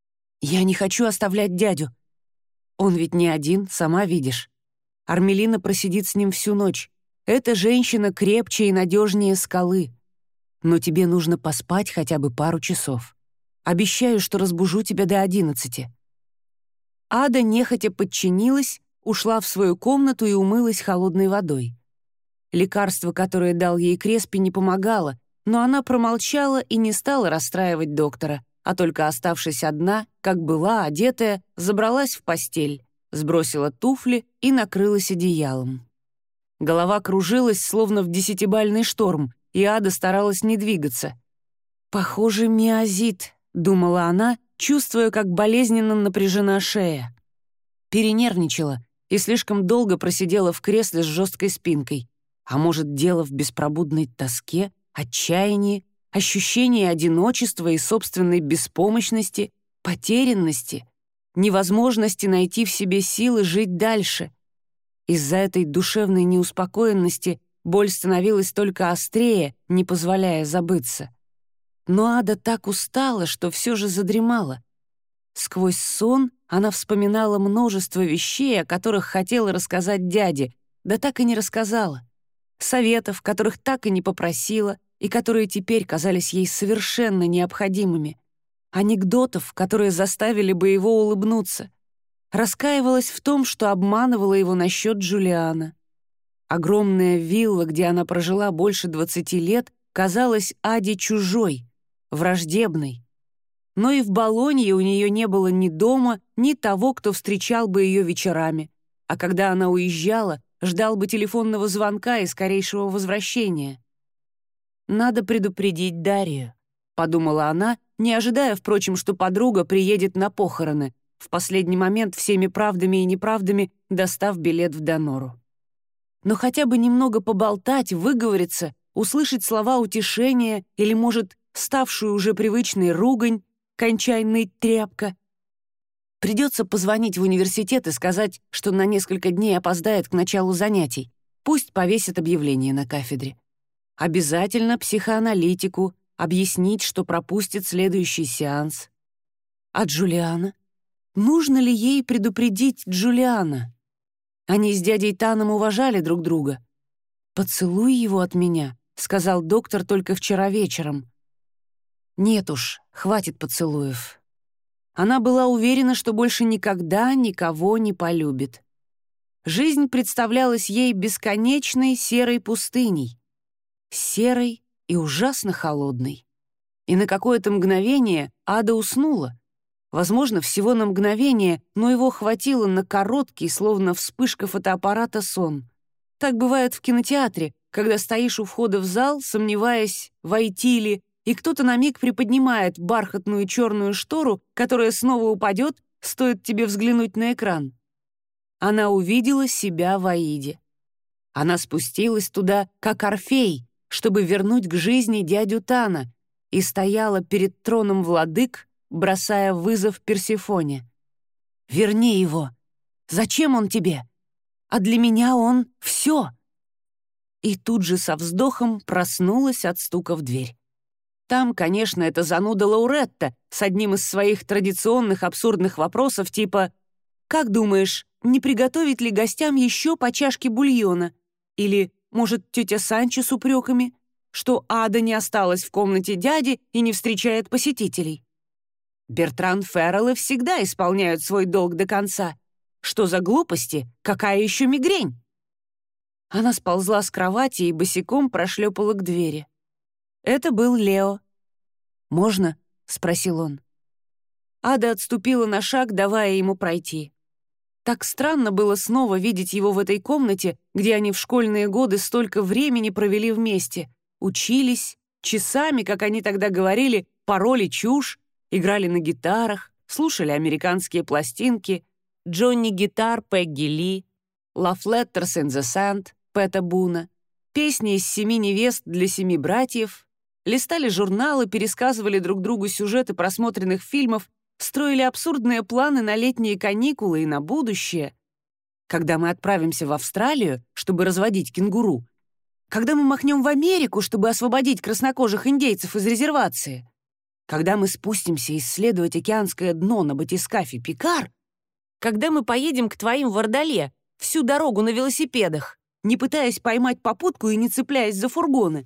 Я не хочу оставлять дядю. Он ведь не один, сама видишь. Армелина просидит с ним всю ночь. Эта женщина крепче и надежнее скалы. Но тебе нужно поспать хотя бы пару часов. Обещаю, что разбужу тебя до одиннадцати». Ада нехотя подчинилась, ушла в свою комнату и умылась холодной водой. Лекарство, которое дал ей Креспи, не помогало, но она промолчала и не стала расстраивать доктора, а только оставшись одна, как была, одетая, забралась в постель, сбросила туфли и накрылась одеялом. Голова кружилась, словно в десятибальный шторм, и Ада старалась не двигаться. «Похоже, миозит», — думала она, чувствуя, как болезненно напряжена шея. Перенервничала и слишком долго просидела в кресле с жесткой спинкой. А может, дело в беспробудной тоске, отчаянии, ощущении одиночества и собственной беспомощности, потерянности, невозможности найти в себе силы жить дальше. Из-за этой душевной неуспокоенности боль становилась только острее, не позволяя забыться. Но Ада так устала, что все же задремала. Сквозь сон она вспоминала множество вещей, о которых хотела рассказать дяде, да так и не рассказала. Советов, которых так и не попросила, и которые теперь казались ей совершенно необходимыми. Анекдотов, которые заставили бы его улыбнуться. Раскаивалась в том, что обманывала его насчет Джулиана. Огромная вилла, где она прожила больше двадцати лет, казалась Аде чужой, враждебной. Но и в Болонье у нее не было ни дома, ни того, кто встречал бы ее вечерами. А когда она уезжала, ждал бы телефонного звонка и скорейшего возвращения. «Надо предупредить Дарью», — подумала она, не ожидая, впрочем, что подруга приедет на похороны, в последний момент всеми правдами и неправдами достав билет в Донору. Но хотя бы немного поболтать, выговориться, услышать слова утешения или, может, ставшую уже привычной ругань «кончай ныть, тряпка». Придется позвонить в университет и сказать, что на несколько дней опоздает к началу занятий. Пусть повесят объявление на кафедре. Обязательно психоаналитику, объяснить, что пропустит следующий сеанс. А Джулиана? Нужно ли ей предупредить Джулиана? Они с дядей Таном уважали друг друга. «Поцелуй его от меня», — сказал доктор только вчера вечером. Нет уж, хватит поцелуев. Она была уверена, что больше никогда никого не полюбит. Жизнь представлялась ей бесконечной серой пустыней. Серой и ужасно холодной. И на какое-то мгновение Ада уснула. Возможно, всего на мгновение, но его хватило на короткий, словно вспышка фотоаппарата, сон. Так бывает в кинотеатре, когда стоишь у входа в зал, сомневаясь, войти ли, и кто-то на миг приподнимает бархатную черную штору, которая снова упадет, стоит тебе взглянуть на экран. Она увидела себя в Аиде. Она спустилась туда, как Орфей, чтобы вернуть к жизни дядю Тана, и стояла перед троном владык, бросая вызов Персефоне. «Верни его! Зачем он тебе? А для меня он — все!» И тут же со вздохом проснулась от стука в дверь. Там, конечно, это зануда Лауретта с одним из своих традиционных абсурдных вопросов типа «Как думаешь, не приготовить ли гостям еще по чашке бульона?» Или «Может, тетя Санчо с упреками?» что Ада не осталась в комнате дяди и не встречает посетителей. Бертран Ферреллы всегда исполняют свой долг до конца. Что за глупости? Какая еще мигрень? Она сползла с кровати и босиком прошлепала к двери. Это был Лео. «Можно?» — спросил он. Ада отступила на шаг, давая ему пройти. Так странно было снова видеть его в этой комнате, где они в школьные годы столько времени провели вместе. Учились, часами, как они тогда говорили, пороли чушь, играли на гитарах, слушали американские пластинки, Джонни Гитар, Пегги Ли, Love Letters in the Sand, Пэта Буна, песни из «Семи невест» для семи братьев, листали журналы, пересказывали друг другу сюжеты просмотренных фильмов, строили абсурдные планы на летние каникулы и на будущее. Когда мы отправимся в Австралию, чтобы разводить кенгуру, когда мы махнем в Америку, чтобы освободить краснокожих индейцев из резервации, когда мы спустимся исследовать океанское дно на батискафе Пикар, когда мы поедем к твоим в Ордале всю дорогу на велосипедах, не пытаясь поймать попутку и не цепляясь за фургоны.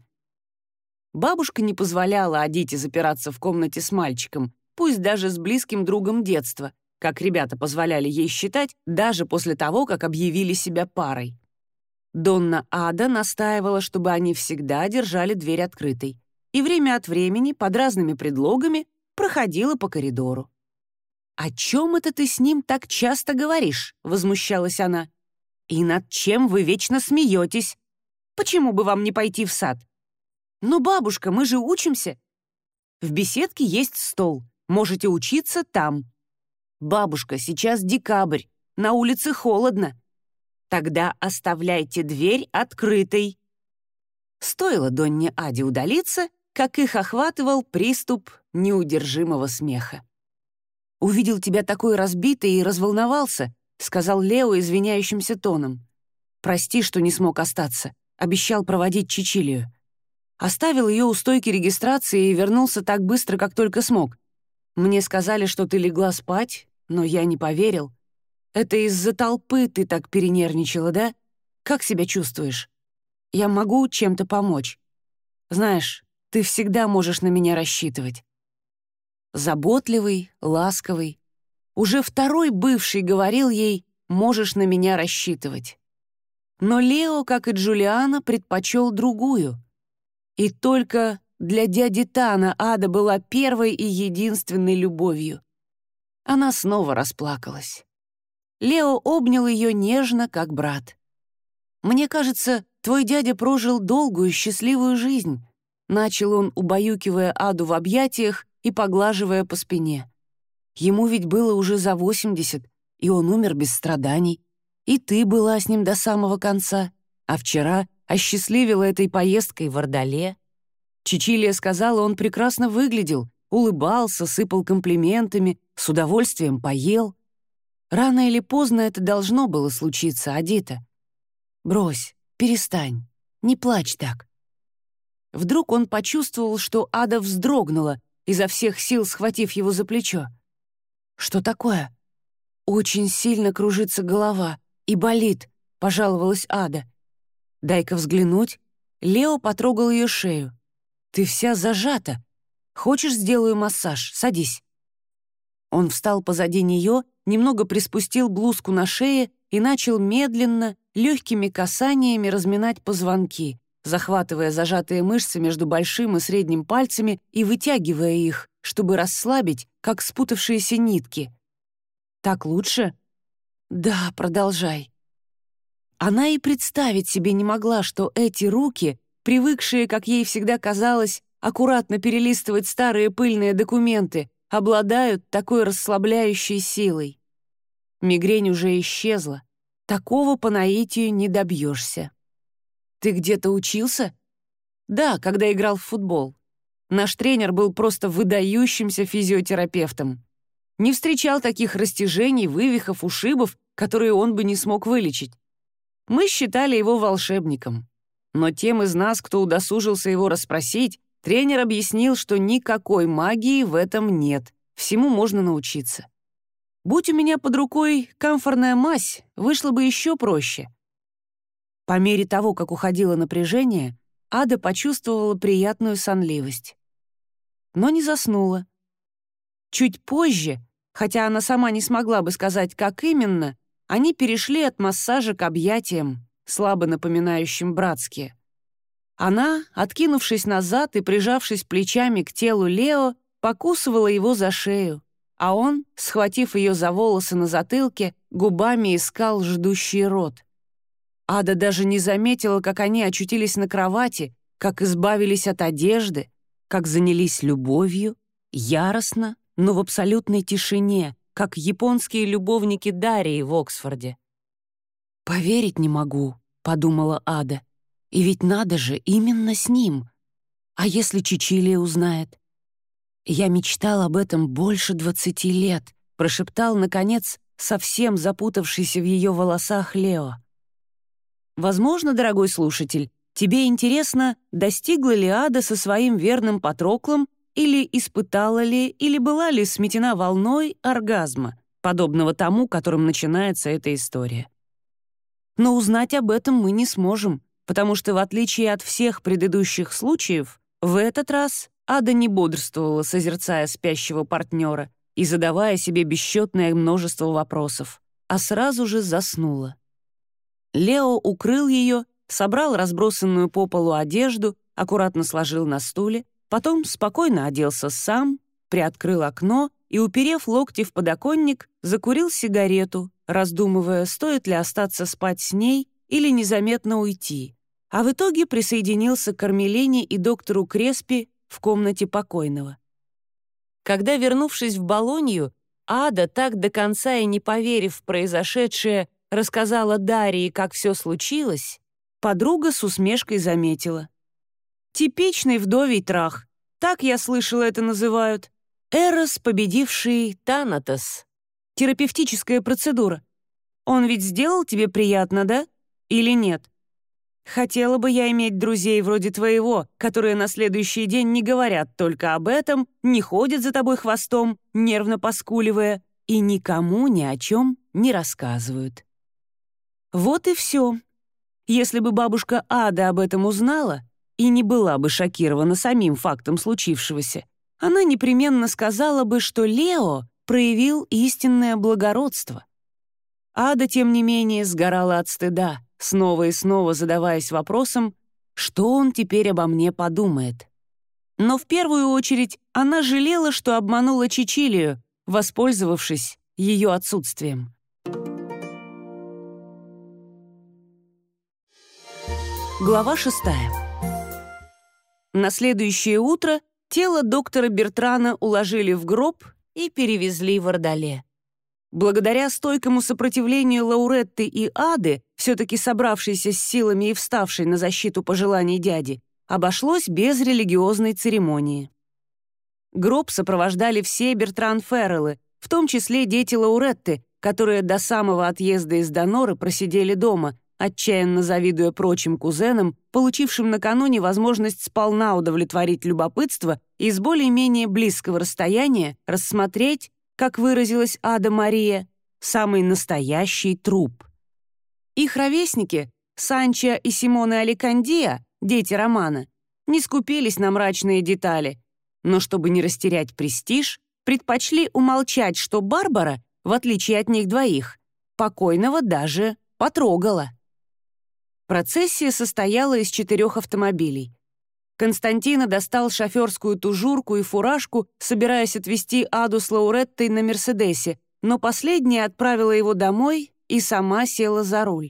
Бабушка не позволяла Адите запираться в комнате с мальчиком, пусть даже с близким другом детства, как ребята позволяли ей считать даже после того, как объявили себя парой. Донна Ада настаивала, чтобы они всегда держали дверь открытой. и время от времени под разными предлогами проходила по коридору. «О чем это ты с ним так часто говоришь?» — возмущалась она. «И над чем вы вечно смеетесь? Почему бы вам не пойти в сад?» «Ну, бабушка, мы же учимся. В беседке есть стол. Можете учиться там». «Бабушка, сейчас декабрь. На улице холодно». «Тогда оставляйте дверь открытой». Стоило Донне Аде удалиться, как их охватывал приступ неудержимого смеха. «Увидел тебя такой разбитой и разволновался», — сказал Лео извиняющимся тоном. «Прости, что не смог остаться. Обещал проводить Чичилию. Оставил ее у стойки регистрации и вернулся так быстро, как только смог. Мне сказали, что ты легла спать, но я не поверил. Это из-за толпы ты так перенервничала, да? Как себя чувствуешь? Я могу чем-то помочь? Знаешь, ты всегда можешь на меня рассчитывать». Заботливый, ласковый. Уже второй бывший говорил ей «можешь на меня рассчитывать». Но Лео, как и Джулиана, предпочел другую. И только для дяди Тана Ада была первой и единственной любовью. Она снова расплакалась. Лео обнял ее нежно, как брат. «Мне кажется, твой дядя прожил долгую, счастливую жизнь», начал он, убаюкивая Аду в объятиях и поглаживая по спине. «Ему ведь было уже за восемьдесят, и он умер без страданий. И ты была с ним до самого конца, а вчера осчастливила этой поездкой в Ордале. Чичилия сказала, он прекрасно выглядел, улыбался, сыпал комплиментами, с удовольствием поел. Рано или поздно это должно было случиться, Адита. Брось, перестань, не плачь так». Вдруг он почувствовал, что Ада вздрогнула, изо всех сил схватив его за плечо. «Что такое?» «Очень сильно кружится голова и болит», — пожаловалась Ада. «Дай-ка взглянуть». Лео потрогал ее шею. «Ты вся зажата. Хочешь, сделаю массаж? Садись». Он встал позади нее, немного приспустил блузку на шее и начал медленно, легкими касаниями разминать позвонки, захватывая зажатые мышцы между большим и средним пальцами и вытягивая их, чтобы расслабить, как спутавшиеся нитки. «Так лучше?» «Да, продолжай». Она и представить себе не могла, что эти руки, привыкшие, как ей всегда казалось, аккуратно перелистывать старые пыльные документы, обладают такой расслабляющей силой. Мигрень уже исчезла. Такого по наитию не добьешься. «Ты где-то учился?» «Да, когда играл в футбол. Наш тренер был просто выдающимся физиотерапевтом. Не встречал таких растяжений, вывихов, ушибов, которые он бы не смог вылечить. Мы считали его волшебником. Но тем из нас, кто удосужился его расспросить, тренер объяснил, что никакой магии в этом нет, всему можно научиться. Будь у меня под рукой камфорная мазь, вышло бы еще проще». По мере того, как уходило напряжение, Ада почувствовала приятную сонливость. Но не заснула. Чуть позже, хотя она сама не смогла бы сказать, как именно, они перешли от массажа к объятиям, слабо напоминающим братские. Она, откинувшись назад и прижавшись плечами к телу Лео, покусывала его за шею, а он, схватив ее за волосы на затылке, губами искал ждущий рот. Ада даже не заметила, как они очутились на кровати, как избавились от одежды, как занялись любовью, яростно, но в абсолютной тишине, как японские любовники Дарии в Оксфорде. «Поверить не могу», — подумала Ада. «И ведь надо же, именно с ним. А если Чичилия узнает?» «Я мечтал об этом больше двадцати лет», — прошептал, наконец, совсем запутавшийся в ее волосах Лео. Возможно, дорогой слушатель, тебе интересно, достигла ли Ада со своим верным Патроклом или испытала ли, или была ли сметена волной оргазма, подобного тому, которым начинается эта история. Но узнать об этом мы не сможем, потому что, в отличие от всех предыдущих случаев, в этот раз Ада не бодрствовала, созерцая спящего партнера и задавая себе бесчетное множество вопросов, а сразу же заснула. Лео укрыл ее, собрал разбросанную по полу одежду, аккуратно сложил на стуле, Потом спокойно оделся сам, приоткрыл окно и, уперев локти в подоконник, закурил сигарету, раздумывая, стоит ли остаться спать с ней или незаметно уйти, а в итоге присоединился к Армелине и доктору Креспи в комнате покойного. Когда, вернувшись в Болонью, Ада, так до конца и не поверив в произошедшее, рассказала Дарье, как все случилось, подруга с усмешкой заметила. «Типичный вдовий трах. Так, я слышала, это называют. Эрос, победивший Танатос. Терапевтическая процедура. Он ведь сделал тебе приятно, да? Или нет? Хотела бы я иметь друзей вроде твоего, которые на следующий день не говорят только об этом, не ходят за тобой хвостом, нервно поскуливая, и никому ни о чем не рассказывают». Вот и все. Если бы бабушка Ада об этом узнала и не была бы шокирована самим фактом случившегося, она непременно сказала бы, что Лео проявил истинное благородство. Ада, тем не менее, сгорала от стыда, снова и снова задаваясь вопросом, что он теперь обо мне подумает. Но в первую очередь она жалела, что обманула Чичилию, воспользовавшись ее отсутствием. Глава шестая. На следующее утро тело доктора Бертрана уложили в гроб и перевезли в Ордале. Благодаря стойкому сопротивлению Лауретты и Ады, все-таки собравшейся с силами и вставшей на защиту пожеланий дяди, обошлось без религиозной церемонии. Гроб сопровождали все Бертран-Ферреллы, в том числе дети Лауретты, которые до самого отъезда из Доноры просидели дома, отчаянно завидуя прочим кузенам, получившим накануне возможность сполна удовлетворить любопытство и с более-менее близкого расстояния рассмотреть, как выразилась Ада Мария, самый настоящий труп. Их ровесники, Санчо и Симона Аликандия, дети Романа, не скупились на мрачные детали, но, чтобы не растерять престиж, предпочли умолчать, что Барбара, в отличие от них двоих, покойного даже потрогала. Процессия состояла из четырех автомобилей. Константино достал шоферскую тужурку и фуражку, собираясь отвезти Аду с Лауреттой на «Мерседесе», но последняя отправила его домой и сама села за руль.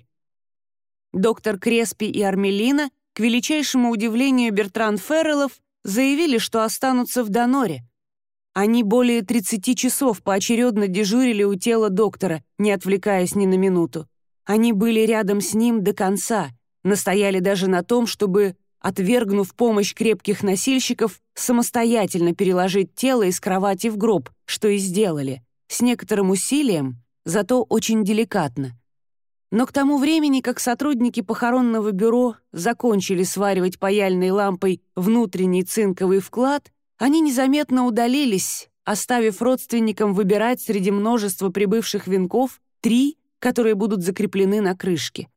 Доктор Креспи и Армелина, к величайшему удивлению Бертран-Ферреллов, заявили, что останутся в Доноре. Они более тридцати часов поочередно дежурили у тела доктора, не отвлекаясь ни на минуту. Они были рядом с ним до конца, настояли даже на том, чтобы, отвергнув помощь крепких носильщиков, самостоятельно переложить тело из кровати в гроб, что и сделали, с некоторым усилием, зато очень деликатно. Но к тому времени, как сотрудники похоронного бюро закончили сваривать паяльной лампой внутренний цинковый вклад, они незаметно удалились, оставив родственникам выбирать среди множества прибывших венков три, которые будут закреплены на крышке.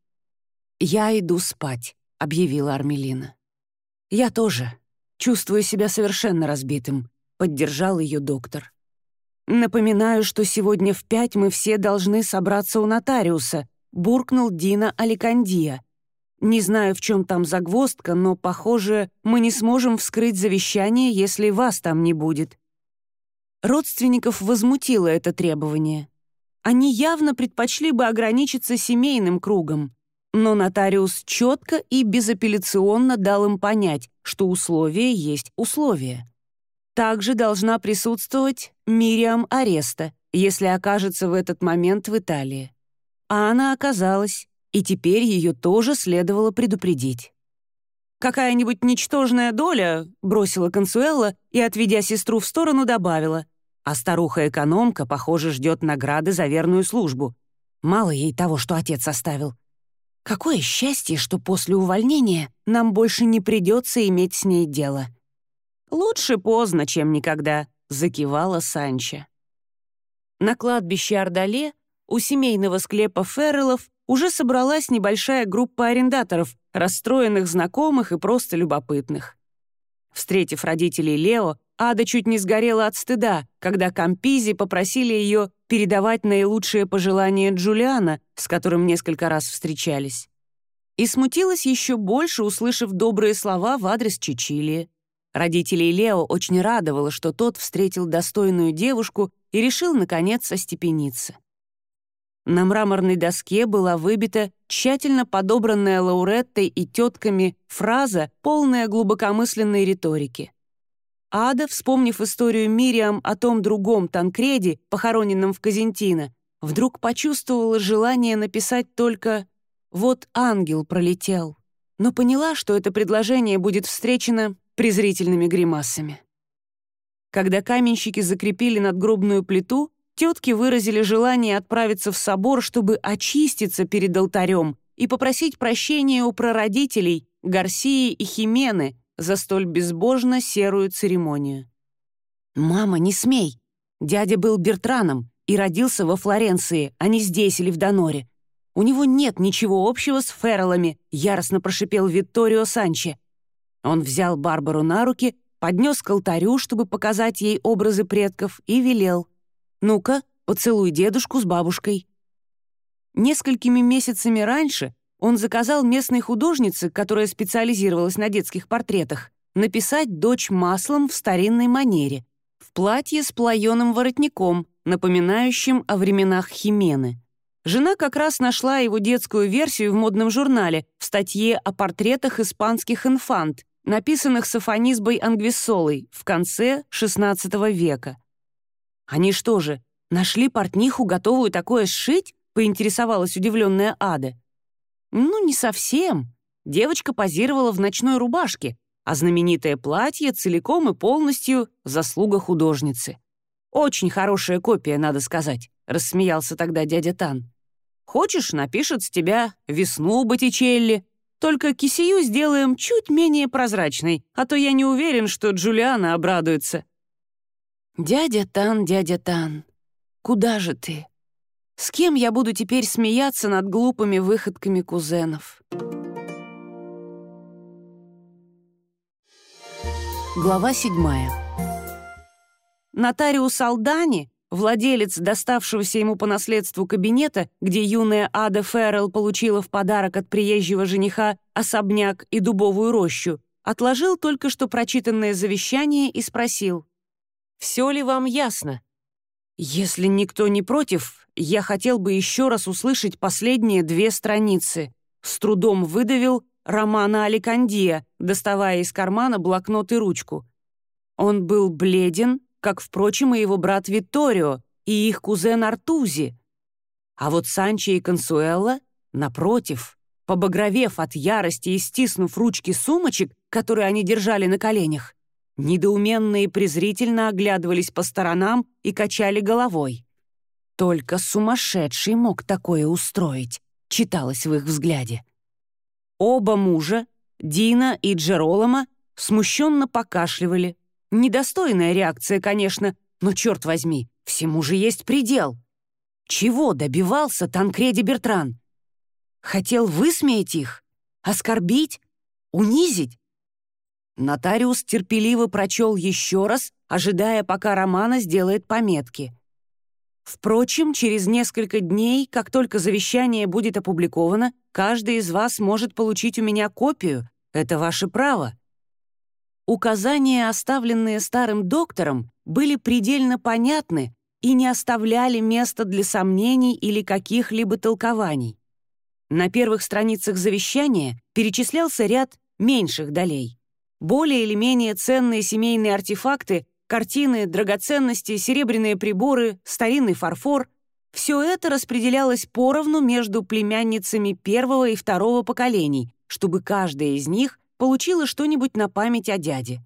«Я иду спать», — объявила Армелина. «Я тоже. Чувствую себя совершенно разбитым», — поддержал ее доктор. «Напоминаю, что сегодня в пять мы все должны собраться у нотариуса», — буркнул Дина Аликандия. «Не знаю, в чем там загвоздка, но, похоже, мы не сможем вскрыть завещание, если вас там не будет». Родственников возмутило это требование. Они явно предпочли бы ограничиться семейным кругом, но нотариус четко и безапелляционно дал им понять, что условие есть условие. Также должна присутствовать Мириам Ареста, если окажется в этот момент в Италии. А она оказалась, и теперь ее тоже следовало предупредить. «Какая-нибудь ничтожная доля», — бросила Консуэлла и, отведя сестру в сторону, добавила, «а старуха-экономка, похоже, ждет награды за верную службу. Мало ей того, что отец оставил. Какое счастье, что после увольнения нам больше не придется иметь с ней дело». «Лучше поздно, чем никогда», — закивала Санчо. На кладбище Ордале у семейного склепа Ферреллов уже собралась небольшая группа арендаторов, расстроенных знакомых и просто любопытных. Встретив родителей Лео, Ада чуть не сгорела от стыда, когда Кампизи попросили ее передавать наилучшие пожелания Джулиана, с которым несколько раз встречались. И смутилась еще больше, услышав добрые слова в адрес Чичилии. Родителей Лео очень радовало, что тот встретил достойную девушку и решил, наконец, остепениться. На мраморной доске была выбита тщательно подобранная Лауреттой и тетками фраза, полная глубокомысленной риторики. Ада, вспомнив историю Мириам о том другом Танкреде, похороненном в Казентино, вдруг почувствовала желание написать только «Вот ангел пролетел», но поняла, что это предложение будет встречено презрительными гримасами. Когда каменщики закрепили надгробную плиту, тетки выразили желание отправиться в собор, чтобы очиститься перед алтарем и попросить прощения у прародителей Гарсии и Химены за столь безбожно серую церемонию. «Мама, не смей! Дядя был Бертраном и родился во Флоренции, а не здесь или в Доноре. У него нет ничего общего с Ферреллами», — яростно прошипел Витторио Санчи. Он взял Барбару на руки, поднес к алтарю, чтобы показать ей образы предков, и велел: «Ну-ка, поцелуй дедушку с бабушкой». Несколькими месяцами раньше он заказал местной художнице, которая специализировалась на детских портретах, написать дочь маслом в старинной манере, в платье с плоеным воротником, напоминающим о временах Химены. Жена как раз нашла его детскую версию в модном журнале в статье о портретах испанских инфант, написанных Софонисбой Ангвисолой в конце шестнадцатого века. «Они что же, нашли портниху, готовую такое сшить?» — поинтересовалась удивленная Ада. «Ну, не совсем. Девочка позировала в ночной рубашке, а знаменитое платье целиком и полностью заслуга художницы. Очень хорошая копия, надо сказать», — рассмеялся тогда дядя Тан. «Хочешь, напишет с тебя весну Боттичелли. Только кисею сделаем чуть менее прозрачной, а то я не уверен, что Джулиана обрадуется». «Дядя Тан, дядя Тан, куда же ты? С кем я буду теперь смеяться над глупыми выходками кузенов?» Глава седьмая. Нотариус Алдани, владелец доставшегося ему по наследству кабинета, где юная Ада Феррелл получила в подарок от приезжего жениха особняк и дубовую рощу, отложил только что прочитанное завещание и спросил: «Все ли вам ясно? Если никто не против, я хотел бы еще раз услышать последние две страницы», с трудом выдавил Романо Аликандия, доставая из кармана блокнот и ручку. Он был бледен, как, впрочем, и его брат Витторио, и их кузен Артузи. А вот Санчо и Консуэлла, напротив, побагровев от ярости и стиснув ручки сумочек, которые они держали на коленях, недоуменно и презрительно оглядывались по сторонам и качали головой. «Только сумасшедший мог такое устроить», — читалось в их взгляде. Оба мужа, Дина и Джероломо, смущенно покашливали. Недостойная реакция, конечно, но, черт возьми, всему же есть предел. Чего добивался Танкреди Бертран? Хотел высмеять их? Оскорбить? Унизить? Нотариус терпеливо прочел еще раз, ожидая, пока Романо сделает пометки. Впрочем, через несколько дней, как только завещание будет опубликовано, каждый из вас может получить у меня копию. Это ваше право. Указания, оставленные старым доктором, были предельно понятны и не оставляли места для сомнений или каких-либо толкований. На первых страницах завещания перечислялся ряд меньших долей. Более или менее ценные семейные артефакты, картины, драгоценности, серебряные приборы, старинный фарфор — все это распределялось поровну между племянницами первого и второго поколений, чтобы каждая из них получила что-нибудь на память о дяде.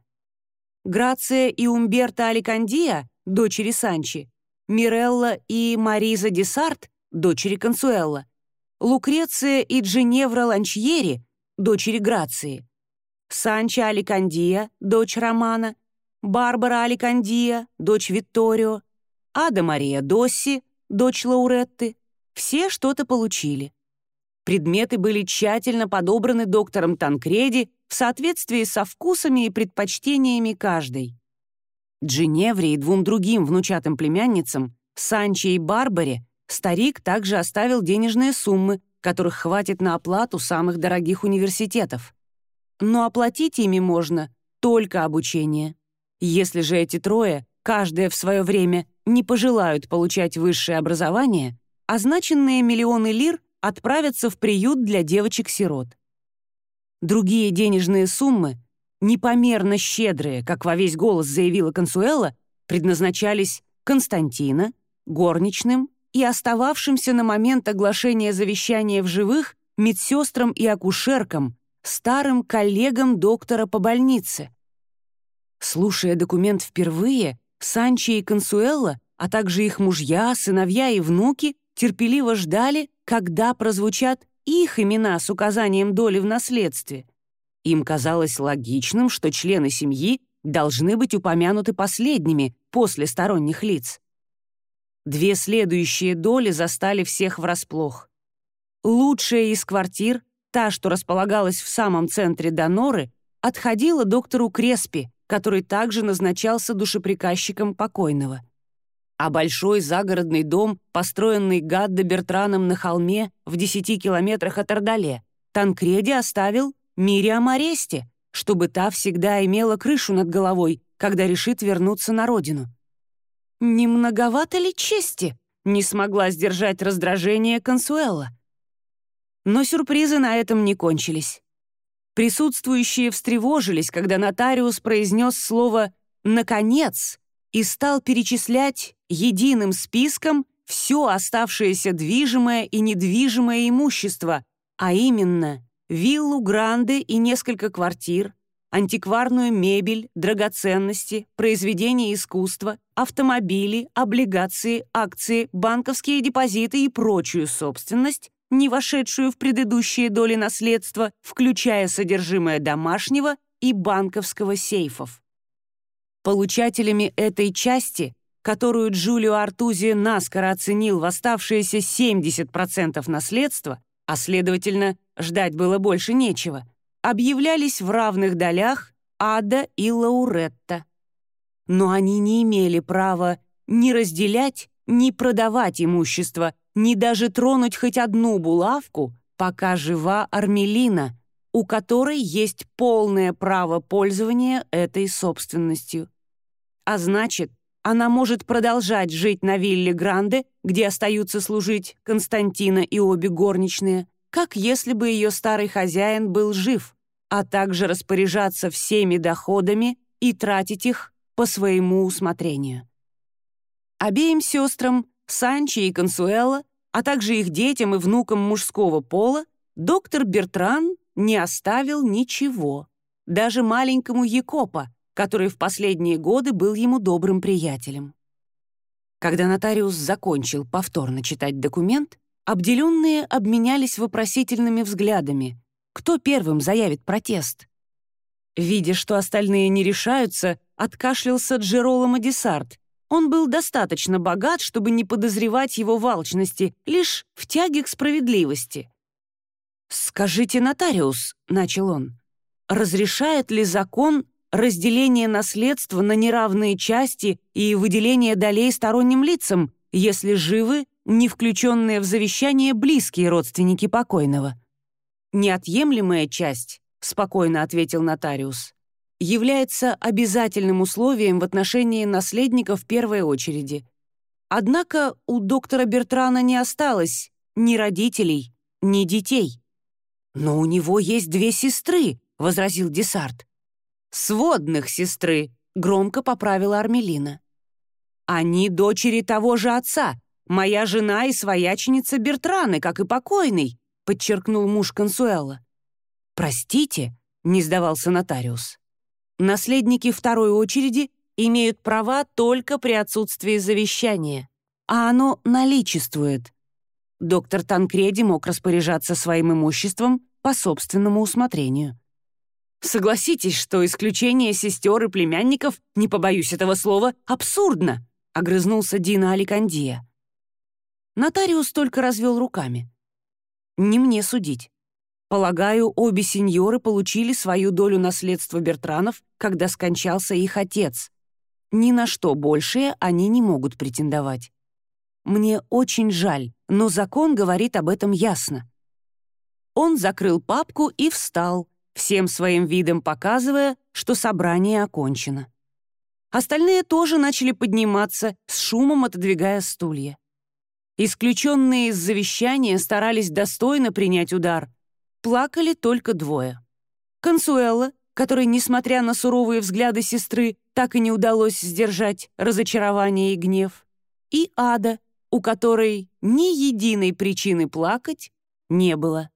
Грация и Умберто Аликандия, дочери Санчи, Мирелла и Мариза ди Сарт, дочери Консуэлла, Лукреция и Джиневра Ланчьери, дочери Грации, Санчо Аликандия, дочь Романа, Барбара Аликандия, дочь Витторио, Ада Мария Досси, дочь Лауретты. Все что-то получили. Предметы были тщательно подобраны доктором Танкреди в соответствии со вкусами и предпочтениями каждой. Джиневре и двум другим внучатым племянницам, Санчо и Барбаре, старик также оставил денежные суммы, которых хватит на оплату самых дорогих университетов. Но оплатить ими можно только обучение. Если же эти трое, каждая в свое время, не пожелают получать высшее образование, означенные миллионы лир отправятся в приют для девочек-сирот. Другие денежные суммы, непомерно щедрые, как во весь голос заявила Консуэла, предназначались Константина, горничным и остававшимся на момент оглашения завещания в живых медсестрам и акушеркам, старым коллегам доктора по больнице. Слушая документ впервые, Санчо и Консуэла, а также их мужья, сыновья и внуки терпеливо ждали, когда прозвучат их имена с указанием доли в наследстве. Им казалось логичным, что члены семьи должны быть упомянуты последними после сторонних лиц. Две следующие доли застали всех врасплох. Лучшая из квартир, та, что располагалась в самом центре Доноры, отходила доктору Креспи, который также назначался душеприказчиком покойного. А большой загородный дом, построенный Гаддо Бертраном на холме в десяти километрах от Ордале, Танкреди оставил Мириам Аресте, чтобы та всегда имела крышу над головой, когда решит вернуться на родину. Не многовато ли чести? Не смогла сдержать раздражение Консуэла. Но сюрпризы на этом не кончились. Присутствующие встревожились, когда нотариус произнес слово «наконец» и стал перечислять единым списком все оставшееся движимое и недвижимое имущество, а именно виллу Гранде и несколько квартир, антикварную мебель, драгоценности, произведения искусства, автомобили, облигации, акции, банковские депозиты и прочую собственность, не вошедшую в предыдущие доли наследства, включая содержимое домашнего и банковского сейфов. Получателями этой части, которую Джулио Артузи наскоро оценил в оставшиеся семьдесят процентов наследства, а, следовательно, ждать было больше нечего, объявлялись в равных долях Ада и Лауретта. Но они не имели права ни разделять, ни продавать имущество, ни даже тронуть хоть одну булавку, пока жива Армелина, у которой есть полное право пользования этой собственностью. А значит, она может продолжать жить на вилле Гранде, где остаются служить Константина и обе горничные, как если бы ее старый хозяин был жив, а также распоряжаться всеми доходами и тратить их по своему усмотрению. Обеим сестрам, Санчо и Консуэла, а также их детям и внукам мужского пола, доктор Бертран не оставил ничего, даже маленькому Якопо, который в последние годы был ему добрым приятелем. Когда нотариус закончил повторно читать документ, обделенные обменялись вопросительными взглядами. Кто первым заявит протест? Видя, что остальные не решаются, откашлялся Джероломо Десарт. Он был достаточно богат, чтобы не подозревать его в алчности, лишь в тяге к справедливости. «Скажите, нотариус», — начал он, — «разрешает ли закон разделение наследства на неравные части и выделение долей сторонним лицам, если живы не включенные в завещание близкие родственники покойного?» «Неотъемлемая часть», — спокойно ответил нотариус, является обязательным условием в отношении наследников в первой очереди. Однако у доктора Бертрана не осталось ни родителей, ни детей. «Но у него есть две сестры», — возразил Десарт. «Сводных сестры», — громко поправила Армелина. «Они дочери того же отца, моя жена и свояченица Бертраны, как и покойный», — подчеркнул муж Консуэла. «Простите», — не сдавался нотариус. «Наследники второй очереди имеют права только при отсутствии завещания, а оно наличествует. Доктор Танкреди мог распоряжаться своим имуществом по собственному усмотрению». «Согласитесь, что исключение сестер и племянников, не побоюсь этого слова, абсурдно», — огрызнулся Дина Аликандия. Нотариус только развел руками. «Не мне судить. Полагаю, обе сеньоры получили свою долю наследства Бертранов, когда скончался их отец. Ни на что большее они не могут претендовать. Мне очень жаль, но закон говорит об этом ясно». Он закрыл папку и встал, всем своим видом показывая, что собрание окончено. Остальные тоже начали подниматься, с шумом отодвигая стулья. Исключенные из завещания старались достойно принять удар. Плакали только двое. Консуэла, которой, несмотря на суровые взгляды сестры, так и не удалось сдержать разочарование и гнев, и Ада, у которой ни единой причины плакать не было.